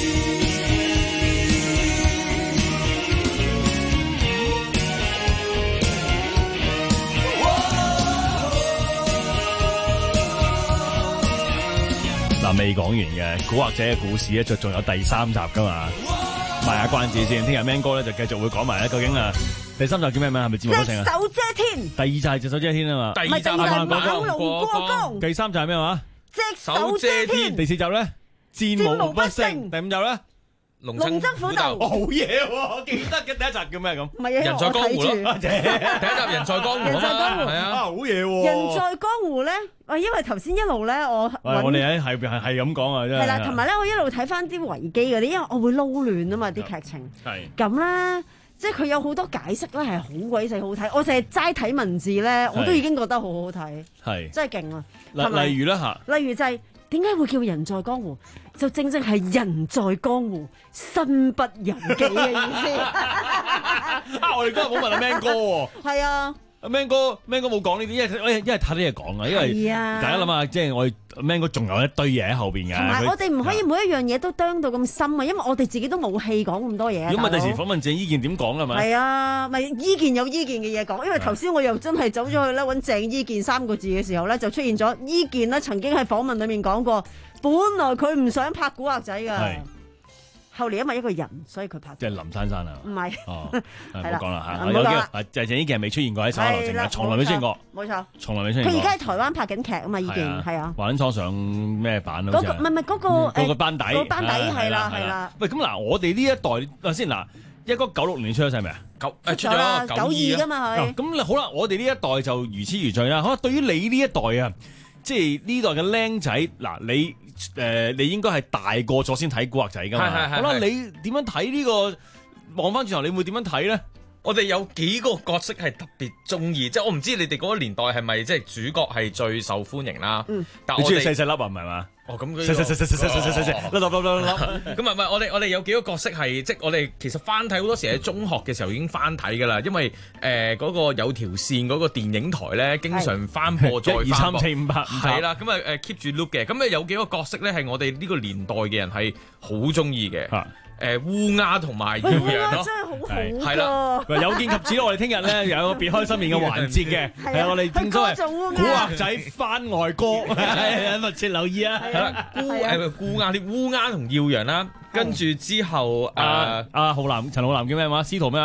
嗱，未講完嘅古惑仔嘅故事咧，就仲有第三集噶嘛，賣下關子先。聽日 Man 哥咧就繼續會講埋咧，究竟啊第三集叫咩名？係咪節目歌聲啊？ 隻手遮天。 第二集係隻手遮天啊嘛。 第二集係猛龍過江。 第三集係咩話？ 隻手遮天。 第四集咧戰無不勝。第五集咧龍爭虎鬥。 好嘢喎！記得嘅第一集叫咩咁？ 唔係啊， 人在江湖咯。第一集人在江湖人在江湖係啊， 好嘢喎！ 人在江湖咧，啊，因為頭先一路咧，我我哋喺係係係咁講啊，真係。 係啦，同埋咧，我一路睇翻啲維基嗰啲，因為我會撈亂啊嘛啲劇情。 係。 咁咧，即係佢有好多解釋咧，係好鬼死好睇。我淨係齋睇文字咧，我都已經覺得好好睇。係。真係勁啊！ 例例如咧嚇。 例如就係點解會叫人在江湖？就正正係人在江湖，身不由己嘅意思。 啊！我哋今日冇問阿 Man 哥喎。 係啊。 阿 Man 哥 Man 哥冇講呢啲，因為因為太多嘢講啊。因為大家諗下，即係我哋 Man 哥仲有一堆嘢喺後邊嘅。 同埋我哋唔可以每一樣嘢都啄到咁深啊，因為我哋自己都冇氣講咁多嘢。 如果唔係第時訪問鄭伊健點講啦咪？ 係啊，咪伊健有伊健嘅嘢講，因為頭先我又真係走咗去咧揾鄭伊健三個字嘅時候咧，就出現咗伊健咧曾經喺訪問裡面講過，本來佢唔想拍古惑仔㗎。後嚟因為一個人，所以佢拍。 即係林珊珊啊？ 唔係。 哦，唔好講啦嚇。 唔好講啦。 就係鄭伊健未出現過喺《手下留情》嘅，從來未出現過。 冇錯。 從來未出現過。 佢而家喺台灣拍緊劇啊嘛，伊健係啊。 華燈初上咩版啊？ 嗰個唔係唔係嗰個嗰個班底。 個班底係啦係啦。 喂，咁嗱，我哋呢一代嗱先嗱，一九九六年出咗世未啊？ 九誒出咗九二㗎嘛佢。 咁好啦，我哋呢一代就如痴如醉啦。好啦，對於你呢一代啊，即係呢代嘅僆仔嗱，你。誒、呃，你應該係大個咗先睇古惑仔㗎嘛？係係係好啦，你點樣睇呢個？望翻轉頭，你會點樣睇咧？ 我哋有幾個角色係特別中意，即係我唔知你哋嗰個年代係咪即係主角係最受歡迎啦。嗯，但我哋你中意細細粒啊？唔係嘛？ 哦，咁佢細細細細細細細細細粒粒粒粒粒。 咁啊唔係，我哋我哋有幾個角色係即係我哋其實翻睇好多時喺中學嘅時候已經翻睇㗎啦，因為誒嗰、呃嗰個有條線嗰個電影台咧，經常翻播再翻播。一二三四五八係啦，咁啊誒 keep 住 loop 嘅，咁啊有幾個角色咧係我哋呢個年代嘅人係好中意嘅。誒烏鴉同埋耀陽咯， 真係好好係啦。 有見及此咯，我哋聽日咧有個別開生面嘅環節嘅，係我哋正所謂古惑仔翻外歌，密切留意啊。係啦， 烏誒烏鴉啲烏鴉同耀陽啦，跟住之後誒阿阿浩南陳浩南叫咩話？司徒咩話？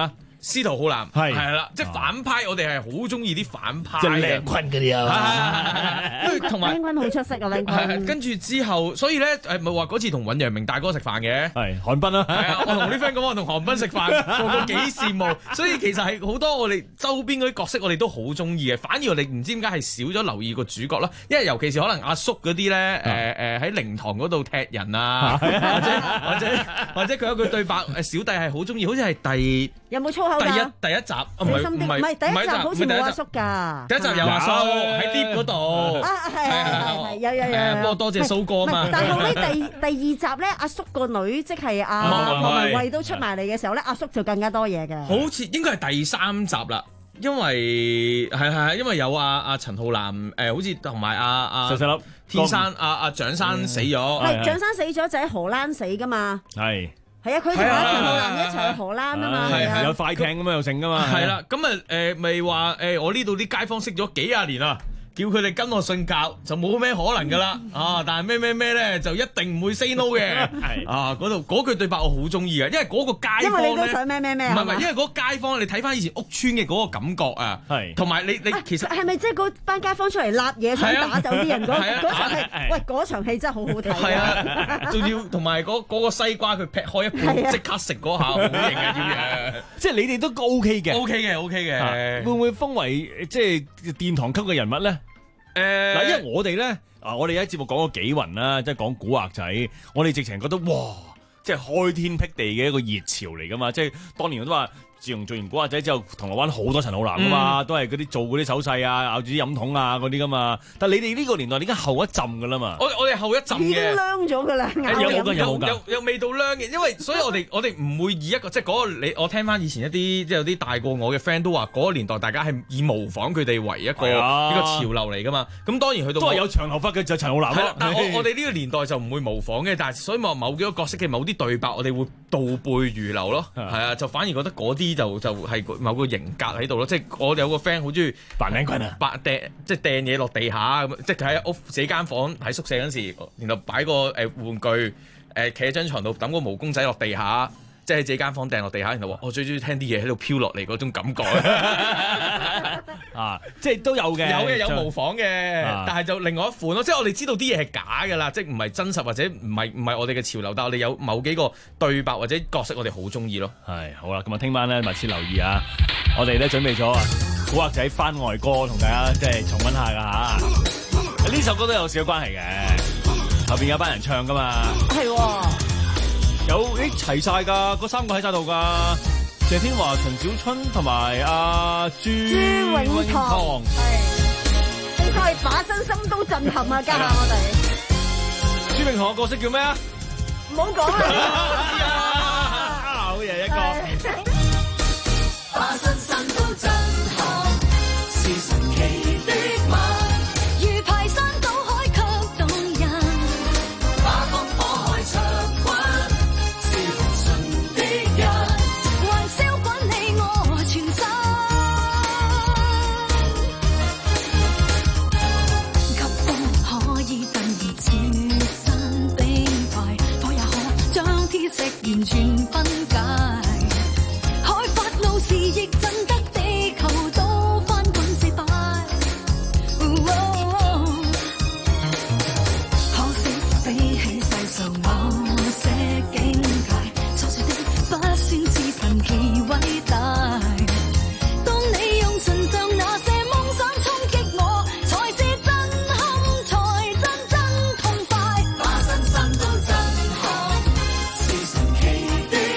司徒浩南係係啦，即係反派，我哋係好中意啲反派即係靚坤嗰啲啊，同埋靚坤好出色啊，靚坤。 跟住之後，所以咧誒咪話嗰次同尹陽明大哥食飯嘅， 係韓斌啦， 係啊，我同啲 friend 講我同韓斌食飯，個個幾羨慕，所以其實係好多我哋周邊嗰啲角色，我哋都好中意嘅，反而我哋唔知點解係少咗留意個主角啦，因為尤其是可能阿叔嗰啲咧，誒誒喺靈堂嗰度踢人啊，或者或者或者佢有句對白，誒小弟係好中意，好似係第有冇粗口㗎？ 第一第一集，唔係唔係唔係第一集，好似冇阿叔㗎。 第一集有阿叔喺 lift 嗰度。 啊係係係有有有。 不過多謝蘇哥啊嘛。 但係後尾第第二集咧，阿叔個女即係阿莫文蔚都出埋嚟嘅時候咧，阿叔就更加多嘢嘅。 好似應該係第三集啦。因為係係係，因為有阿阿陳浩南誒，好似同埋阿阿細細粒天生阿阿蔣生死咗， 係蔣生死咗就喺荷蘭死噶嘛， 係係啊，佢同阿陳浩南一齊去荷蘭啊嘛，係啊， 有快艇咁樣又成噶嘛， 係啦，咁啊誒咪話誒我呢度啲街坊識咗幾廿年啦。叫佢哋跟我信教就冇咩可能㗎啦，啊！但係咩咩咩咧就一定唔會 say no 嘅，啊嗰度嗰句對白我好中意嘅，因為嗰個街坊咧，因為你都想咩咩咩，唔係唔係，因為嗰個街坊你睇翻以前屋村嘅嗰個感覺啊，係，同埋你你其實係咪即係嗰班街坊出嚟揦嘢想打走啲人嗰嗰場戲？喂，嗰場戲真係好好睇， 係啊，仲要同埋嗰嗰個西瓜佢劈開一半即刻食嗰下好型嘅點樣， 即係你哋都 OK 嘅 ，OK 嘅 OK 嘅， 會唔會封為即係殿堂級嘅人物咧？誒嗱， 呃、 因為我哋咧，啊，我哋喺節目講過幾雲啦，即係講古惑仔，我哋直情覺得哇，即係開天闢地嘅一個熱潮嚟噶嘛，即係當年我都話。自從做完古惑仔之後，銅鑼灣好多陳浩南噶嘛，嗯、都係嗰啲做嗰啲手勢啊、咬住啲飲筒啊嗰啲噶嘛。但係你哋呢個年代，點解後一浸噶啦嘛？ 我我哋後一浸嘅， 已經涼咗噶啦， 有冇㗎？有有有味道涼嘅，因為所以我哋我哋唔會以一個即係嗰個你我聽翻以前一啲即係有啲大過我嘅 friend 都話嗰個年代大家係以模仿佢哋為一個呢、啊、個潮流嚟噶嘛。咁當然去到都係有長頭髮嘅就陳浩南啦。 但係我我哋呢個年代就唔會模仿嘅，但係所以話某幾個角色嘅某啲對白，我哋會倒背如流咯。係啊，就反而覺得嗰啲就就係、是。某個型格喺度咯，即係我有個 friend 好中意扮靚棍啊， 扮掟即係掟嘢落地下咁，即係佢喺屋自己間房喺宿舍嗰時，然後擺個誒玩具誒企喺張床度抌個毛公仔落地下，即係喺自己間房掟落地下，然後話我最中意聽啲嘢喺度飄落嚟嗰種感覺啊，即係都有嘅， 有嘅有模仿嘅，啊、但係就另外一款咯，即係我哋知道啲嘢係假㗎啦，即係唔係真實或者唔係唔係我哋嘅潮流，但係我哋有某幾個對白或者角色我哋好中意咯。 係好啦，咁啊聽晚咧密切留意啊，我哋咧準備咗古惑仔番外歌同大家即係重溫下㗎嚇。呢首歌都有少少關係嘅，後邊有班人唱㗎嘛。 係喎。 有誒齊晒㗎，嗰三個喺晒度㗎。謝天華、陳小春同埋阿朱永棠， 係應該係把身心都震撼啊！家下我哋朱永棠嘅角色叫咩啊？ 唔好講啦！ 好嘢一個， 把身心都震撼，是神奇的夢，如排山倒海卻動人，把風火海灼滾。完全分解，開發怒時亦震得地球都翻滾四擺。可惜比起世上某些境界，錯錯的不算是神奇偉大。當你用唇上那些夢想衝擊我，才是震撼，才真真痛快。把身心都震撼。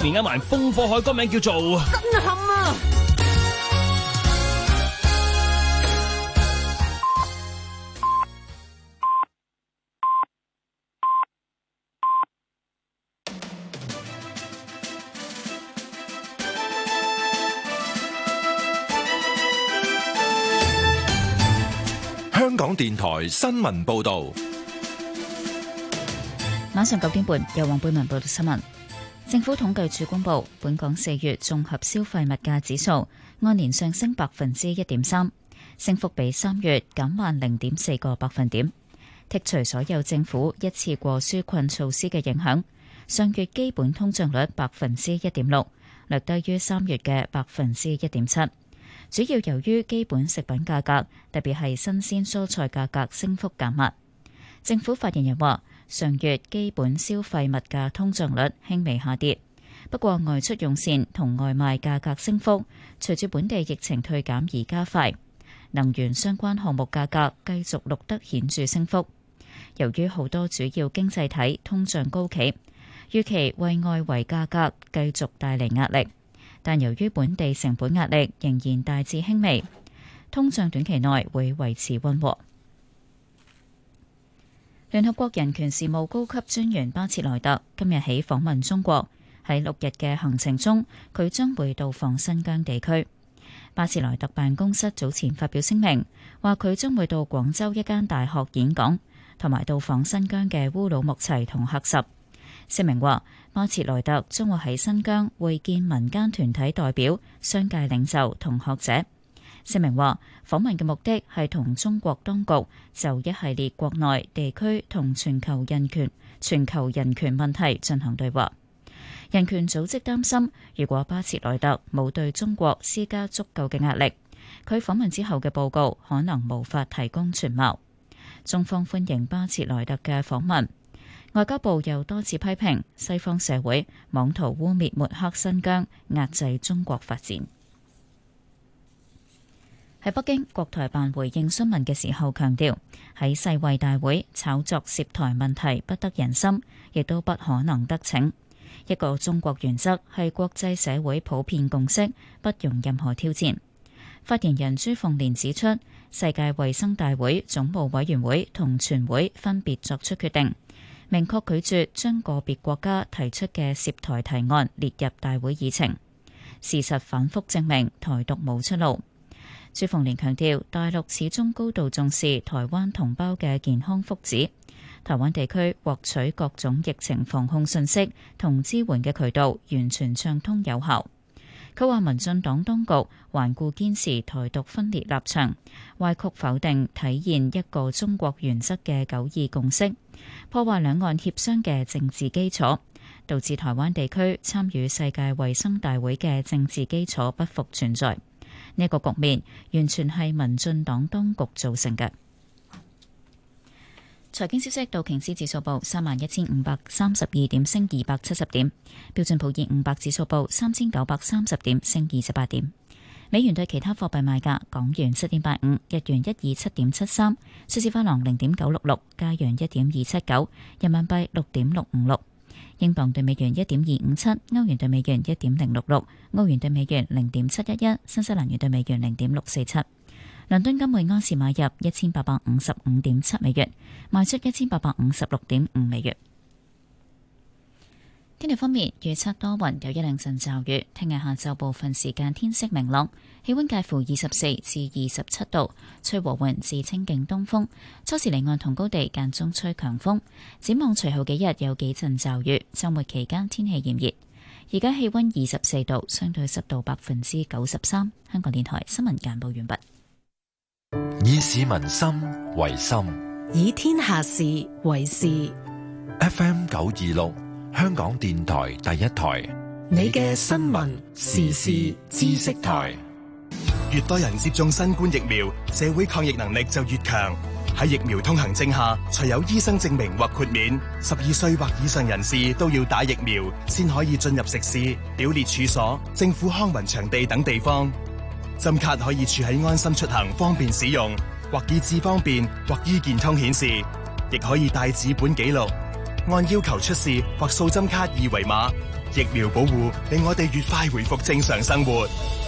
年間埋風火海，歌名叫做《 震撼》啊！ 香港電台新聞報道。 晚上九點半，由黃貝文報道新聞。政府統計處公布，本港四月綜合消費物價指數按年上升百分之一點三，升幅比三月減慢零點四個百分點。剔除所有政府一次過紓困措施嘅影響，上月基本通脹率百分之一點六，略低於三月嘅百分之一點七。主要由於基本食品價格，特別係新鮮蔬菜價格升幅減慢。政府發言人話，上月基本消費物價通脹率輕微下跌，不過外出用膳同外賣價格升幅隨住本地疫情退減而加快。能源相關項目價格繼續錄得顯著升幅。由於好多主要經濟體通脹高企，預期為外圍價格繼續帶嚟壓力。但由於本地成本壓力仍然大致輕微，通脹短期內會維持溫和。聯合國人權事務高級專員巴切萊特今日起訪問中國，喺六日嘅行程中，佢將會到訪新疆地區。巴切萊特辦公室早前發表聲明，話佢將會到廣州一間大學演講，同埋到訪新疆嘅烏魯木齊同喀什。聲明話，巴切萊特將會喺新疆會見民間團體代表、商界領袖同學者。聲明話，訪問嘅目的係同中國當局就一系列國內、地區同全球人權、全球人權問題進行對話。人權組織擔心，如果巴切萊特冇對中國施加足夠嘅壓力，佢訪問之後嘅報告可能無法提供全貌。中方歡迎巴切萊特嘅訪問。外交部又多次批評西方社會妄圖污衊抹黑新疆，壓制中國發展。喺北京，國台辦回應詢問嘅時候強調，喺世衛大會炒作涉台問題不得人心，亦都不可能得逞。一個中國原則係國際社會普遍共識，不容任何挑戰。發言人朱鳳蓮指出，世界衛生大會總務委員會同全會分別作出決定，明確拒絕將個別國家提出嘅涉台提案列入大會議程。事實反覆證明台獨冇出路。朱鳳蓮強調，大陸始終高度重視台灣同胞嘅健康福祉，台灣地區獲取各種疫情防控信息同支援嘅渠道完全暢通有效。佢話民進黨當局頑固堅持台獨分裂立場，歪曲否定體現一個中國原則嘅九二共識，破壞兩岸協商嘅政治基礎，導致台灣地區參與世界衛生大會嘅政治基礎不復存在。呢個局面完全係民進黨當局造成嘅。財經消息，道瓊斯指數報三萬一千五百三十二點，升二百七十點；標準普爾五百指數報三千九百三十點，升二十八點。美元對其他貨幣賣價：港元七點八五，日元一二七點七三，瑞士法郎零點九六六，加元一點二七九，人民幣六點六五六，英鎊對美元一點二五七，歐元對美元一點零六六，澳元對美元零點七一一，新西蘭元對美元零點六四七。倫敦金每安士買入一千八百五十五點七美元，賣出一千八百五十六點五美元。天氣方面，預測多雲，有一兩陣驟雨。聽日下晝部分時間天色明朗，氣溫介乎二十四至二十七度，吹和緩至清勁東風。初時離岸同高地間中吹強風。展望隨後幾日有幾陣驟雨，週末期間天氣炎熱。而家氣溫二十四度，相對濕度百分之九十三。香港電台新聞簡報完畢。 以市民心為心， 以天下事為事。 F M 九二六，香港電台第一台， 你嘅新聞時事知識台。 越多人接種新冠疫苗，社會抗疫能力就越強。喺疫苗通行證下，除有醫生證明或豁免，十二歲或以上人士都要打疫苗，先可以進入食肆、表列處所、政府康文場地等地方。針卡可以儲喺安心出行，方便使用，或以智方便，或醫健通顯示，亦可以帶紙本記錄，按要求出示或掃針卡二維碼， 疫苗保護令我哋越快回復正常生活。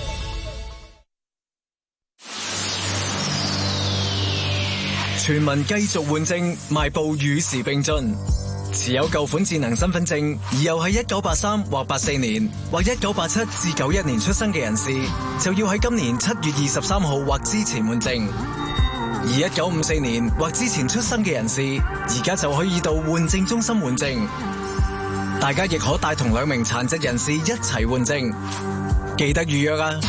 全民繼續換證，邁步與時並進。持有舊款智能身份證而又喺一九八三或八四年或一九八七至九一年出生嘅人士，就要喺今年七月二十三號或之前換證。而一九五四年或之前出生嘅人士，而家就可以到換證中心換證。大家亦可帶同兩名殘疾人士一齊換證，記得預約啊！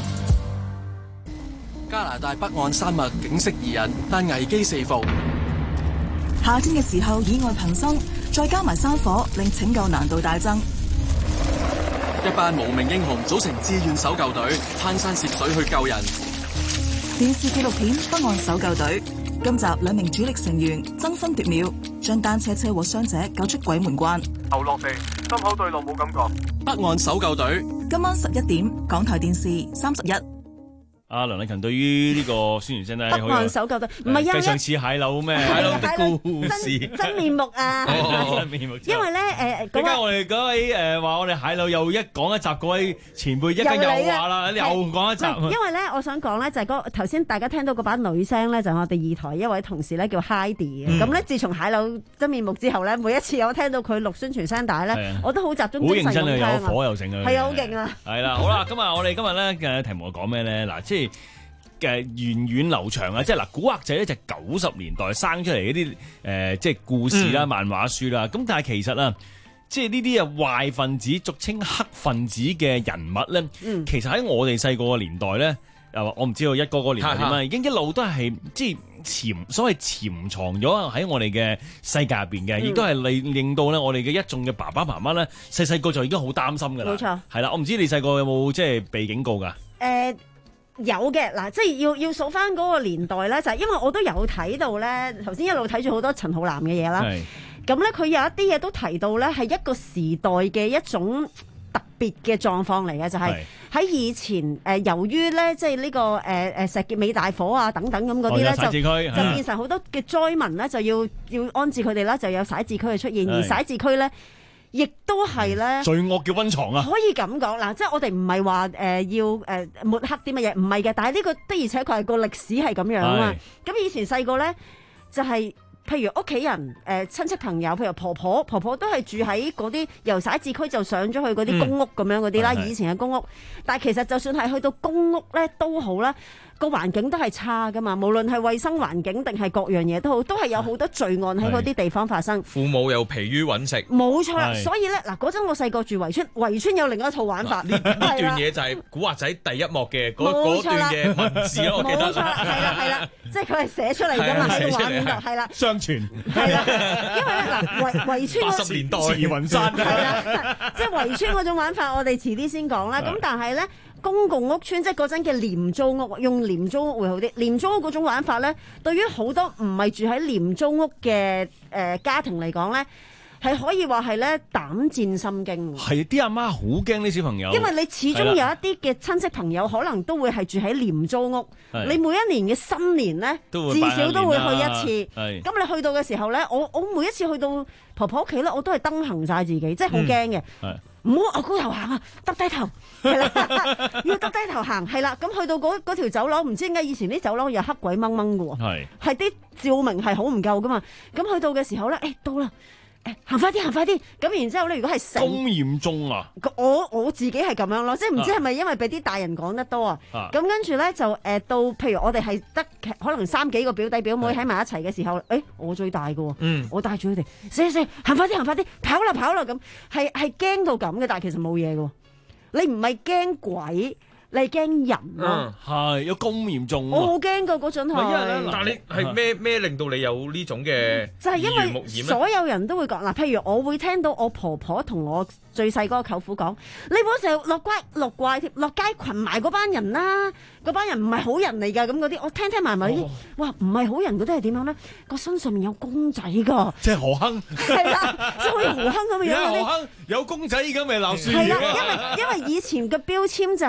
加拿大北岸山脈景色宜人，但危機四伏。 夏天嘅時候意外頻生，再加埋山火，令拯救難度大增。 一班無名英雄組成志願搜救隊，攀山涉水去救人。 電視紀錄片《北岸搜救隊》，今集兩名主力成員爭分奪秒，將單車車禍傷者救出鬼門關。 頭落地，心口對落冇感覺。北岸搜救隊， 今晚十一點，港台電視三十一。 阿梁禮勤對於呢個宣傳聲咧， 北岸搜救隊唔係因為上次蟹柳咩？蟹柳的故事真真面目啊！ 真面目。 因為咧誒， 點解我哋嗰位誒話我哋蟹柳又一講一集嗰位前輩一陣又話啦，又講一集。 因為咧，我想講咧就係嗰頭先大家聽到嗰把女聲咧，就係我哋二台一位同事咧叫 Heidi 嘅。咁咧，自從蟹柳真面目之後咧，每一次我聽到佢錄宣傳聲帶咧，我都好集中精神咁聽啊！ 有火又盛啊！ 係啊，好勁啊！ 係啦，好啦，今日我哋今日咧嘅題目講咩咧？嗱，即係。嘅源遠流長啊！即係嗱，古惑仔咧就九十年代生出嚟嗰啲誒，即係故事啦、嗯、漫畫書啦。咁但係其實啊，即係呢啲啊壞分子，俗稱黑分子嘅人物咧，嗯、其實喺我哋細個嘅年代咧，誒我唔知道一個個年代點啊，已經一路都係即係潛所謂潛藏咗喺我哋嘅世界入邊嘅，亦都係令令到咧我哋嘅一眾嘅爸爸媽媽咧，細細個就已經好擔心㗎啦。冇錯，係啦，我唔知你細個有冇即係被警告㗎？誒、 呃。有嘅嗱，即係要要數翻嗰個年代咧，就係因為我都有睇到咧，頭先一路睇住好多陳浩南嘅嘢啦。咁咧佢有一啲嘢都提到咧，係一個時代嘅一種特別嘅狀況嚟嘅，就係、是、喺以前誒、呃，由於咧即係呢、這個誒誒、呃、石硤尾大火啊等等咁嗰啲咧，就就變成好多嘅災民咧，就要要安置佢哋啦，就有徙置區嘅出現，而徙置區咧。亦都係咧， 罪惡嘅溫床啊！ 可以咁講嗱，即係我哋唔係話誒要誒、呃、抹黑啲乜嘢，唔係嘅。但係呢個的而且確係個歷史係咁樣啊嘛。咁以前細個咧就係、是、譬如屋企人誒、呃、親戚朋友，譬如婆婆，婆婆都係住喺嗰啲由徙置區就上咗去嗰啲公屋咁樣嗰啲啦。嗯、以前嘅公屋，但係其實就算係去到公屋咧都好啦。個環境都係差噶嘛，無論係衛生環境定係各樣嘢都好，都係有好多罪案喺嗰啲地方發生。 父母又疲於揾食， 冇錯啦。所以咧，嗱嗰陣我細個住圍村，圍村有另一套玩法。 呢段嘢就係古惑仔第一幕嘅嗰段嘅文字咯，我記得。 冇錯啦，係啦係啦，即係佢係寫出嚟㗎嘛喺個畫面度，係啦。 相傳係啦，因為咧嗱圍圍村八十年代慈雲山係啦，即係圍村嗰種玩法，我哋遲啲先講啦。咁但係咧。公共屋邨即係嗰陣嘅廉租屋，用廉租屋會好啲。廉租屋嗰種玩法咧，對於好多唔係住喺廉租屋嘅誒、呃、家庭嚟講咧，係可以話係咧膽戰心驚。 係啲阿媽好驚啲小朋友， 因為你始終有一啲嘅親戚朋友可能都會係住喺廉租屋，你每一年嘅新年咧，至少都會去一次。咁你去到嘅時候咧，我我每一次去到婆婆屋企咧，我都係登行晒自己，即係好驚嘅。唔好昂高頭行啊，耷低頭，係啦，要耷低頭行，係啦。咁去到嗰嗰條走廊，唔知點解以前啲走廊又黑鬼掹掹嘅喎，係，係啲照明係好唔夠噶嘛。咁去到嘅時候咧，誒到啦。行快啲，行快啲！咁然之後咧，如果係咁嚴重啊， 我我自己係咁樣咯，即係唔知係咪因為俾啲大人講得多啊？咁跟住咧就誒、呃、到，譬如我哋係得可能三幾個表弟表妹喺埋一齊嘅時候，誒、欸、我最大嘅喎，嗯、我帶住佢哋，死死行快啲，行快啲，跑啦跑啦咁，係係驚到咁嘅，但係其實冇嘢嘅，你唔係驚鬼。你係驚人咯， 係有咁嚴重。 我好驚噶嗰陣係。 但係你係咩咩令到你有呢種嘅？ 就係因為所有人都會講嗱，譬如我會聽到我婆婆同我最細嗰個舅父講：你唔好成日落街落怪貼落街群埋嗰班人啦，嗰班人唔係好人嚟㗎。咁嗰啲我聽聽埋埋啲，哇唔係好人嗰啲係點樣咧？個身上面有公仔㗎， 即係何坑。 係啦，即係好似何坑咁嘅樣嗰啲。 何坑有公仔而家咪鬧樹。 係啦，因為因為以前嘅標籤就係咧。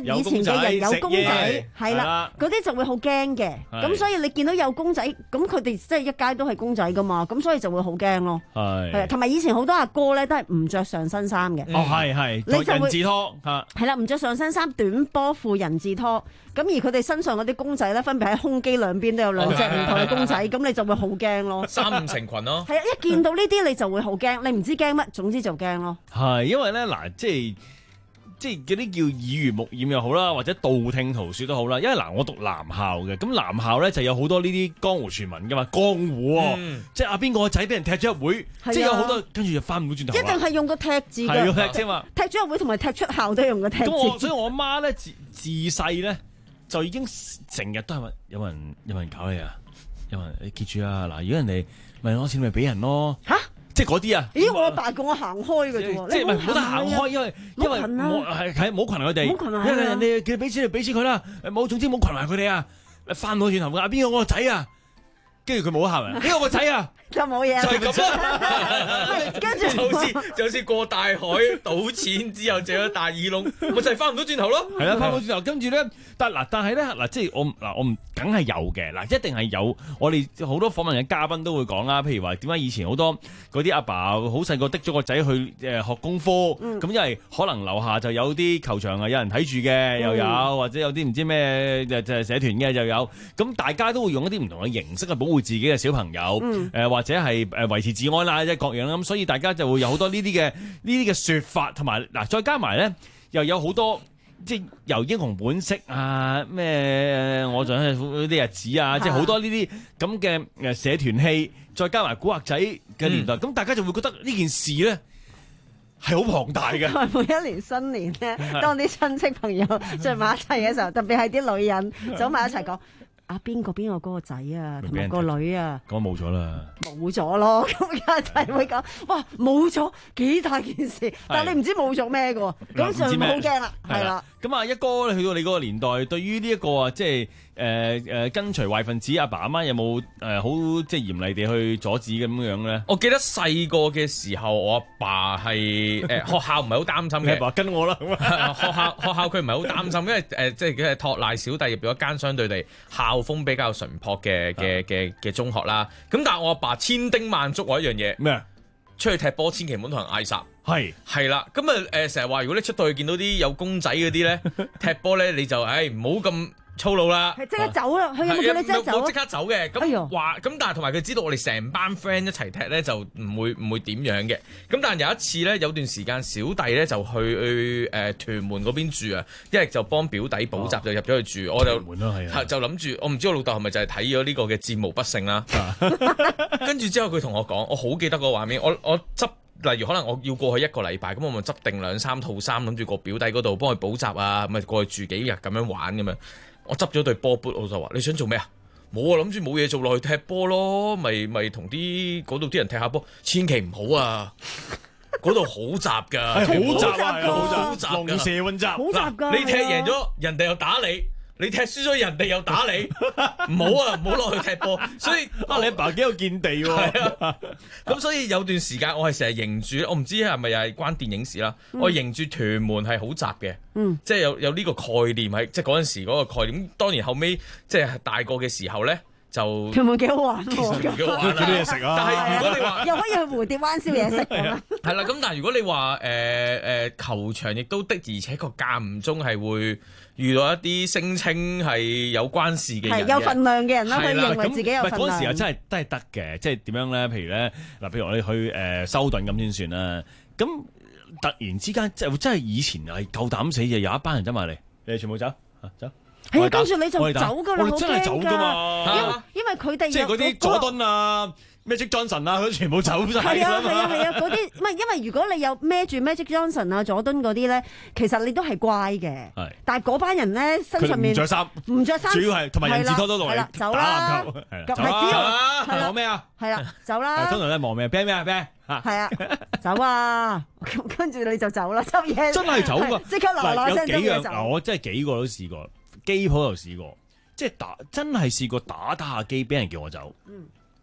以前嘅人有公仔，係啦，嗰啲就會好驚嘅。咁所以你見到有公仔，咁佢哋即係一街都係公仔噶嘛，咁所以就會好驚咯。係，係同埋以前好多阿哥咧都係唔着上身衫嘅。 哦，係係，你就人字拖嚇， 係啦，唔着上身衫，短波褲人字拖。咁而佢哋身上嗰啲公仔咧，分別喺胸肌兩邊都有兩隻唔同嘅公仔，咁你就會好驚咯。 三五成群咯。 係啊，一見到呢啲你就會好驚，你唔知驚乜，總之就驚咯。 係，因為咧嗱，即係即係嗰啲叫耳濡目染又好啦，或者道聽途說都好啦。因為嗱，我讀男校嘅，咁男校咧就有好多呢啲江湖傳聞噶嘛，江湖喎，嗯、即係啊邊個個仔俾人踢咗入會，啊、即係有好多跟住就翻唔到轉頭。 一定係用個踢字㗎， 係要踢啫嘛。 踢咗入會同埋踢出校都係用個踢字。 咁我所以我媽咧自自細咧就已經成日都係問有人有人搞你啊，有人你記住啊嗱，如果人哋問攞錢咪俾人咯嚇。即係嗰啲啊！ 咦，我阿爸叫我行開嘅啫喎， 即係唔係冇得行開，因為因為冇係係冇羣佢哋，因為人哋叫你俾錢就俾錢佢啦，冇總之冇羣埋佢哋啊！翻到轉頭㗎，邊個我個仔啊？跟住佢冇得喊啊！邊個個仔啊？ 就冇嘢， 就係咁啦。跟住就好似就好似過大海賭錢之後借咗大耳窿，咪就係翻唔到轉頭咯。 係啦，翻唔到轉頭，跟住咧，但嗱，但係咧嗱，即係我嗱，我唔梗係有嘅嗱，一定係有。我哋好多訪問嘅嘉賓都會講啦，譬如話點解以前好多嗰啲阿爸好細個，滴咗個仔去誒學功夫，咁因為可能樓下就有啲球場啊，有人睇住嘅又有，或者有啲唔知咩就就係社團嘅又有，咁大家都會用一啲唔同嘅形式去保護自己嘅小朋友，誒或者係誒維持治安啦，即係各樣啦，咁所以大家就會有好多呢啲嘅呢啲嘅説法，同埋嗱再加埋咧，又有好多即係由英雄本色啊咩，我仲係嗰啲日子啊，即係好多呢啲咁嘅誒社團戲，再加埋古惑仔嘅年代，咁、嗯、大家就會覺得呢件事咧係好龐大嘅。 每一年新年咧，當啲親戚朋友聚埋一齊嘅時候，特別係啲女人走埋一齊講。啊邊個邊個嗰個仔啊，同埋個女啊， 講冇咗啦， 冇咗咯，咁而家就係會講，哇冇咗幾大件事，但係你唔知冇咗咩嘅，咁就好驚啦，係啦。 咁啊一哥去到你嗰個年代，對於呢一個啊即係誒誒跟隨壞分子，阿爸阿媽有冇誒好即係嚴厲地去阻止咁樣咧？ 我記得細個嘅時候，我阿爸係誒、呃、學校唔係好擔心嘅， 阿爸跟我啦， 學校學校佢唔係好擔心，因為誒、呃、即係佢係托賴小弟入咗一間相對地校風比較淳樸嘅嘅嘅嘅中學啦。咁但係我阿爸千叮萬囑我一樣嘢咩？ 出去踢波千祈唔好同人嗌霎。 係係啦，咁啊誒成日話如果你出到去見到啲有公仔嗰啲咧踢波咧，你就誒唔好咁粗魯啦， 係即刻走啦，佢有冇叫你即刻走？ 冇即刻走嘅，咁話咁，但係同埋佢知道我哋成班 friend 一齊踢咧，就唔會唔會點樣嘅。咁但係有一次咧，有段時間小弟咧就去去誒屯門嗰邊住啊，一係就幫表弟補習就入咗去住，我就就諗住，我唔知我老豆係咪就係睇咗呢個嘅戰無不勝啦。跟住之後佢同我講，我好記得個畫面，我我執。例如可能我要過去一個禮拜，咁我咪執定兩三套衫，諗住個表弟嗰度幫佢補習啊，咪過去住幾日咁樣玩咁樣。我執咗對波 boot，我就話：你想做咩啊？冇啊，諗住冇嘢做落去踢波咯，咪咪同啲嗰度啲人踢下波，千祈唔好啊！嗰度好雜㗎， 好雜啊， 好雜， 龍蛇混雜， 好雜㗎。 你踢贏咗，人哋又打你。你踢輸咗，人哋又打你，唔好啊，唔好落去踢波。所以啊，你阿爸幾有見地喎。 係啊，咁所以有段時間我係成日迎住，我唔知係咪又係關電影事啦。嗯、我迎住屯門係好雜嘅，嗯、即係有有呢個概念係，即係嗰陣時嗰個概念。當然後尾即係大個嘅時候咧。就屯門幾好玩喎， 幾好玩，幾多嘢食啊！但係如果你話又可以去蝴蝶灣燒嘢食咁啊， 係啦。咁但係如果你話誒誒球場亦都的，而且確間唔中係會遇到一啲聲稱係有關事嘅人， 係有份量嘅人啦，佢認為自己有份量。 嗰陣時又真係都係得嘅，即係點樣咧？譬如咧嗱，譬如我哋去誒修頓咁先算啦。咁突然之間即係真係以前係夠膽死嘅，有一班人走埋嚟，你哋全部走啊走。 係啊，跟住你就走噶啦， 我哋真係走噶嘛， 因為因為佢哋即係嗰啲佐敦啊、Magic Johnson 啊，佢全部走晒。 係啊係啊係啊，嗰啲唔係因為如果你有孭住 Magic Johnson 啊、佐敦嗰啲咧，其實你都係乖嘅。係，但係嗰班人咧身上面唔着衫，唔着衫， 主要係同埋人字拖都落嚟走啦， 走啦，係望咩啊？ 係啦，走啦。 通常咧望咩？啤咩啊？啤嚇。 係啊，走啊！咁跟住你就走啦，執嘢。 真係走㗎， 即刻嗱嗱聲執嘢走。 嗱，我真係幾個都試過。機鋪又試過，即係打真係試過打打下機，俾人叫我走。嗯，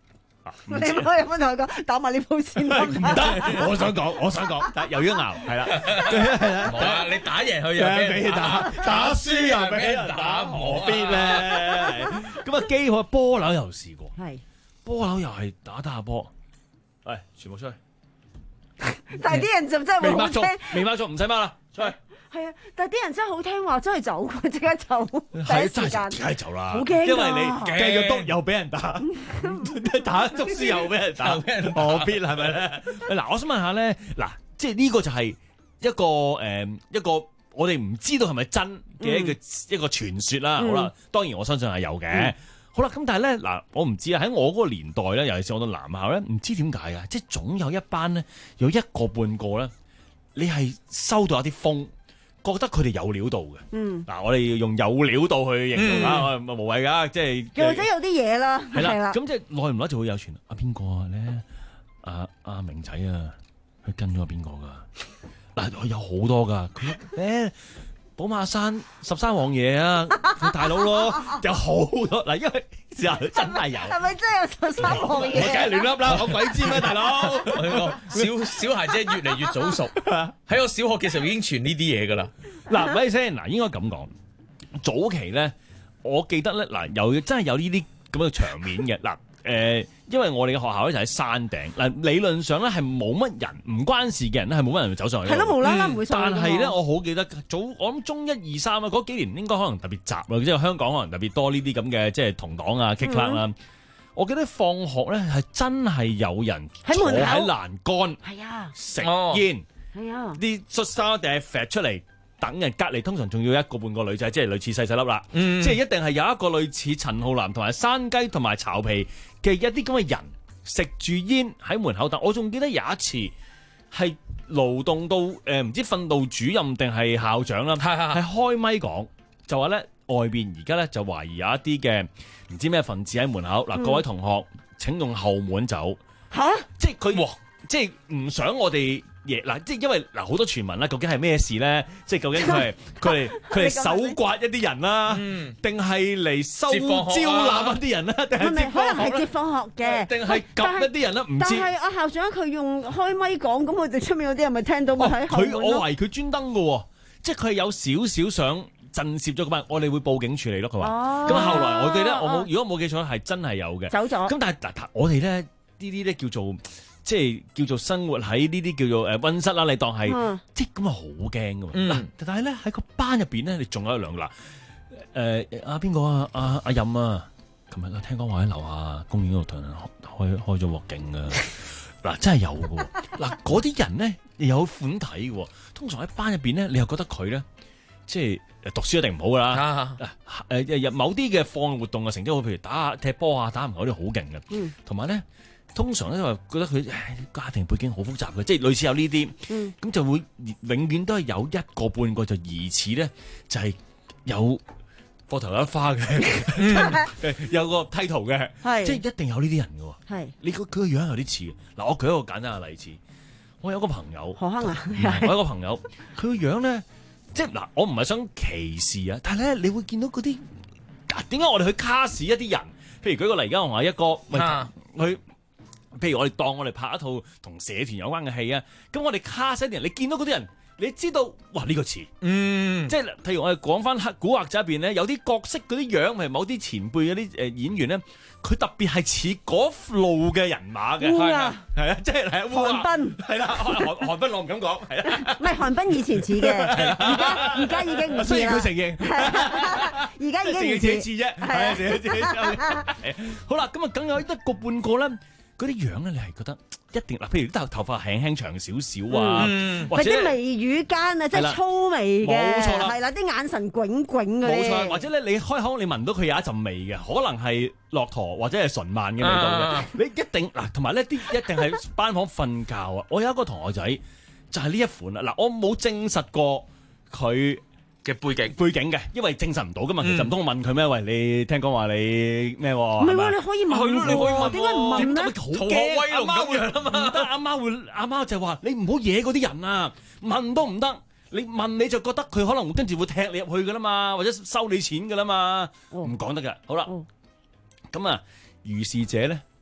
你可以咁同佢講打埋呢鋪先唔得，我想講，我想講，但又要熬，係啦，係啦， 冇啊！你打贏佢又俾人打， 打輸又俾人打，何必咧？咁啊，機海波樓又試過， 係波樓又係打打下波，喂，全部出去。 但係啲人就真係會好聽， 未貓捉唔使貓啦，出去。 係啊，但係啲人真係好聽話，真係走，即刻走，第一時間。 梗係走啦， 好驚， 因為你繼續督又俾人打，打督書又俾人打，何必係咪咧？嗱，我想問下咧，嗱，即係呢個就係一個誒一個我哋唔知道係咪真嘅一個一個傳說啦。好啦，當然我相信係有嘅。好啦，咁但係咧嗱，我唔知啊，喺我嗰個年代咧，尤其是我到男校咧，唔知點解啊，即係總有一班咧，有一個半個咧，你係收到一啲風。覺得佢哋有料到嘅，嗱、嗯啊，我哋要用有料到去形容啦，嗯、無謂噶，即係又或者有啲嘢啦，係啦， 咁即係耐唔耐就會有傳啊邊個咧？阿阿明仔啊，佢跟咗邊個噶？嗱，佢有好多噶，佢誒寶馬山十三王爺啊，佢大佬咯，有好多嗱，因為就真係有， 係咪真係有十三王爺？ 我梗係亂噏啦，我鬼知咩，大佬？ 小小孩姐越嚟越早熟，喺我小學嘅時候已經傳呢啲嘢噶啦。 嗱，咪先嗱，應該咁講，早期咧，我記得咧，嗱，有真係有呢啲咁嘅場面嘅嗱。誒、呃，因為我哋嘅學校咧就喺山頂，嗱，理論上咧係冇乜人，唔關事嘅人咧係冇乜人會走上去。 係咯，無啦啦唔會上去。 但係咧，我好記得早，我諗中一二三啊嗰幾年應該可能特別雜啊，即係香港可能特別多呢啲咁嘅即係同黨啊、K club 啦。我記得放學咧係真係有人坐喺欄杆， 係啊， 食煙， 係啊， 啲恤衫一定係揈出嚟。等人隔離通常仲要一個半個女仔，即係類似細細粒啦，嗯、即係一定係有一個類似陳浩南同埋山雞同埋巢皮嘅一啲咁嘅人食住煙喺門口等。我仲記得有一次係勞動到誒唔、呃、知訓導主任定係校長啦，係開咪講就話咧外邊而家咧就懷疑有一啲嘅唔知咩分子喺門口嗱，嗯、各位同學請用後門走嚇，即係佢即係唔想我哋。嗱，即係因為嗱好多傳聞啦，究竟係咩事咧？即係究竟佢係佢係佢係搜刮一啲人啦，定係嚟收招攬一啲人啦？定係接可能係接放學嘅， 定係夾一啲人啦？唔知。 但係阿校長佢用開咪講，咁佢哋出面嗰啲人咪聽到咪喺後門咯？ 佢我懷疑佢專登嘅喎，即係佢係有少少想震懾咗嗰班，我哋會報警處理咯。佢話。咁後來我記得我冇，如果冇記錯係真係有嘅。走咗。咁但係嗱，我哋咧呢啲咧叫做。即係叫做生活喺呢啲叫做誒溫室啦，你當係、嗯、即係咁啊，好驚噶嘛！嗱、嗯，但係咧喺個班入邊咧，你仲有兩嗱誒阿邊個啊？阿阿任啊，琴日啊聽講話喺樓下公園嗰度同人開開咗鑊警啊！嗱，真係有噶嗱，嗰啲人咧有款睇嘅，通常喺班入邊咧，你又覺得佢咧即係讀書一定唔好噶啦，誒誒入某啲嘅課外活動嘅成績好，譬如打踢波啊、打籃球嗰啲好勁嘅，同埋咧。通常咧就話覺得佢家庭背景好複雜嘅，即係類似有呢啲，咁、嗯、就會永遠都係有一個半個就疑似咧，就係有課頭有花嘅，嗯、有個梯圖嘅，即係一定有呢啲人嘅。係你個佢個樣有啲似嘅。嗱，我舉一個簡單嘅例子，我有個朋友， 何坑啊， 我有個朋友，佢個樣咧，即係嗱，我唔係想歧視啊，但係咧，你會見到嗰啲點解我哋去卡士一啲人？譬如舉個例，而家我話一個，喂，佢。譬如我哋當我哋拍一套同社團有關嘅戲啊，咁我哋卡晒啲人，你見到嗰啲人，你知道哇呢、這個詞，嗯，即係譬如我哋講翻《古惑仔》入邊咧，有啲角色嗰啲樣，譬如某啲前輩嗰啲誒演員咧，佢特別係似嗰路嘅人馬嘅，係啊，係啊，即係係韓冰， 係啦，韓韓冰我唔敢講，係啊， 唔係韓冰以前似嘅，而家而家已經唔似啦， 雖然佢承認， 而家已經唔似啫，係啊，自己自己好啦，咁啊，梗有一個半個咧。嗰啲樣咧，你係覺得一定嗱，譬如啲頭頭髮輕輕長少少啊，嗯、或者啲眉宇間啊，即係粗眉嘅， 冇錯啦， 係啦，啲眼神炯炯嘅， 冇錯，或者咧你開口你聞到佢有一陣味嘅，可能係駱駝或者係純慢嘅味道嘅，啊、你一定嗱，同埋呢啲一定係班房瞓覺啊！我有一個同學仔就係呢一款啦，嗱，我冇證實過佢嘅背景背景嘅，因為證實唔到噶嘛，其實唔通我問佢咩？喂，你聽講話你咩？唔係喎，你可以問喎，點解唔問咧？ 好威龍咁樣啊嘛，唔得，阿媽會阿媽就話你唔好惹嗰啲人啊，問都唔得，你問你就覺得佢可能跟住會踢你入去噶啦嘛，或者收你錢噶啦嘛，唔講得噶。好啦，咁啊，如是者咧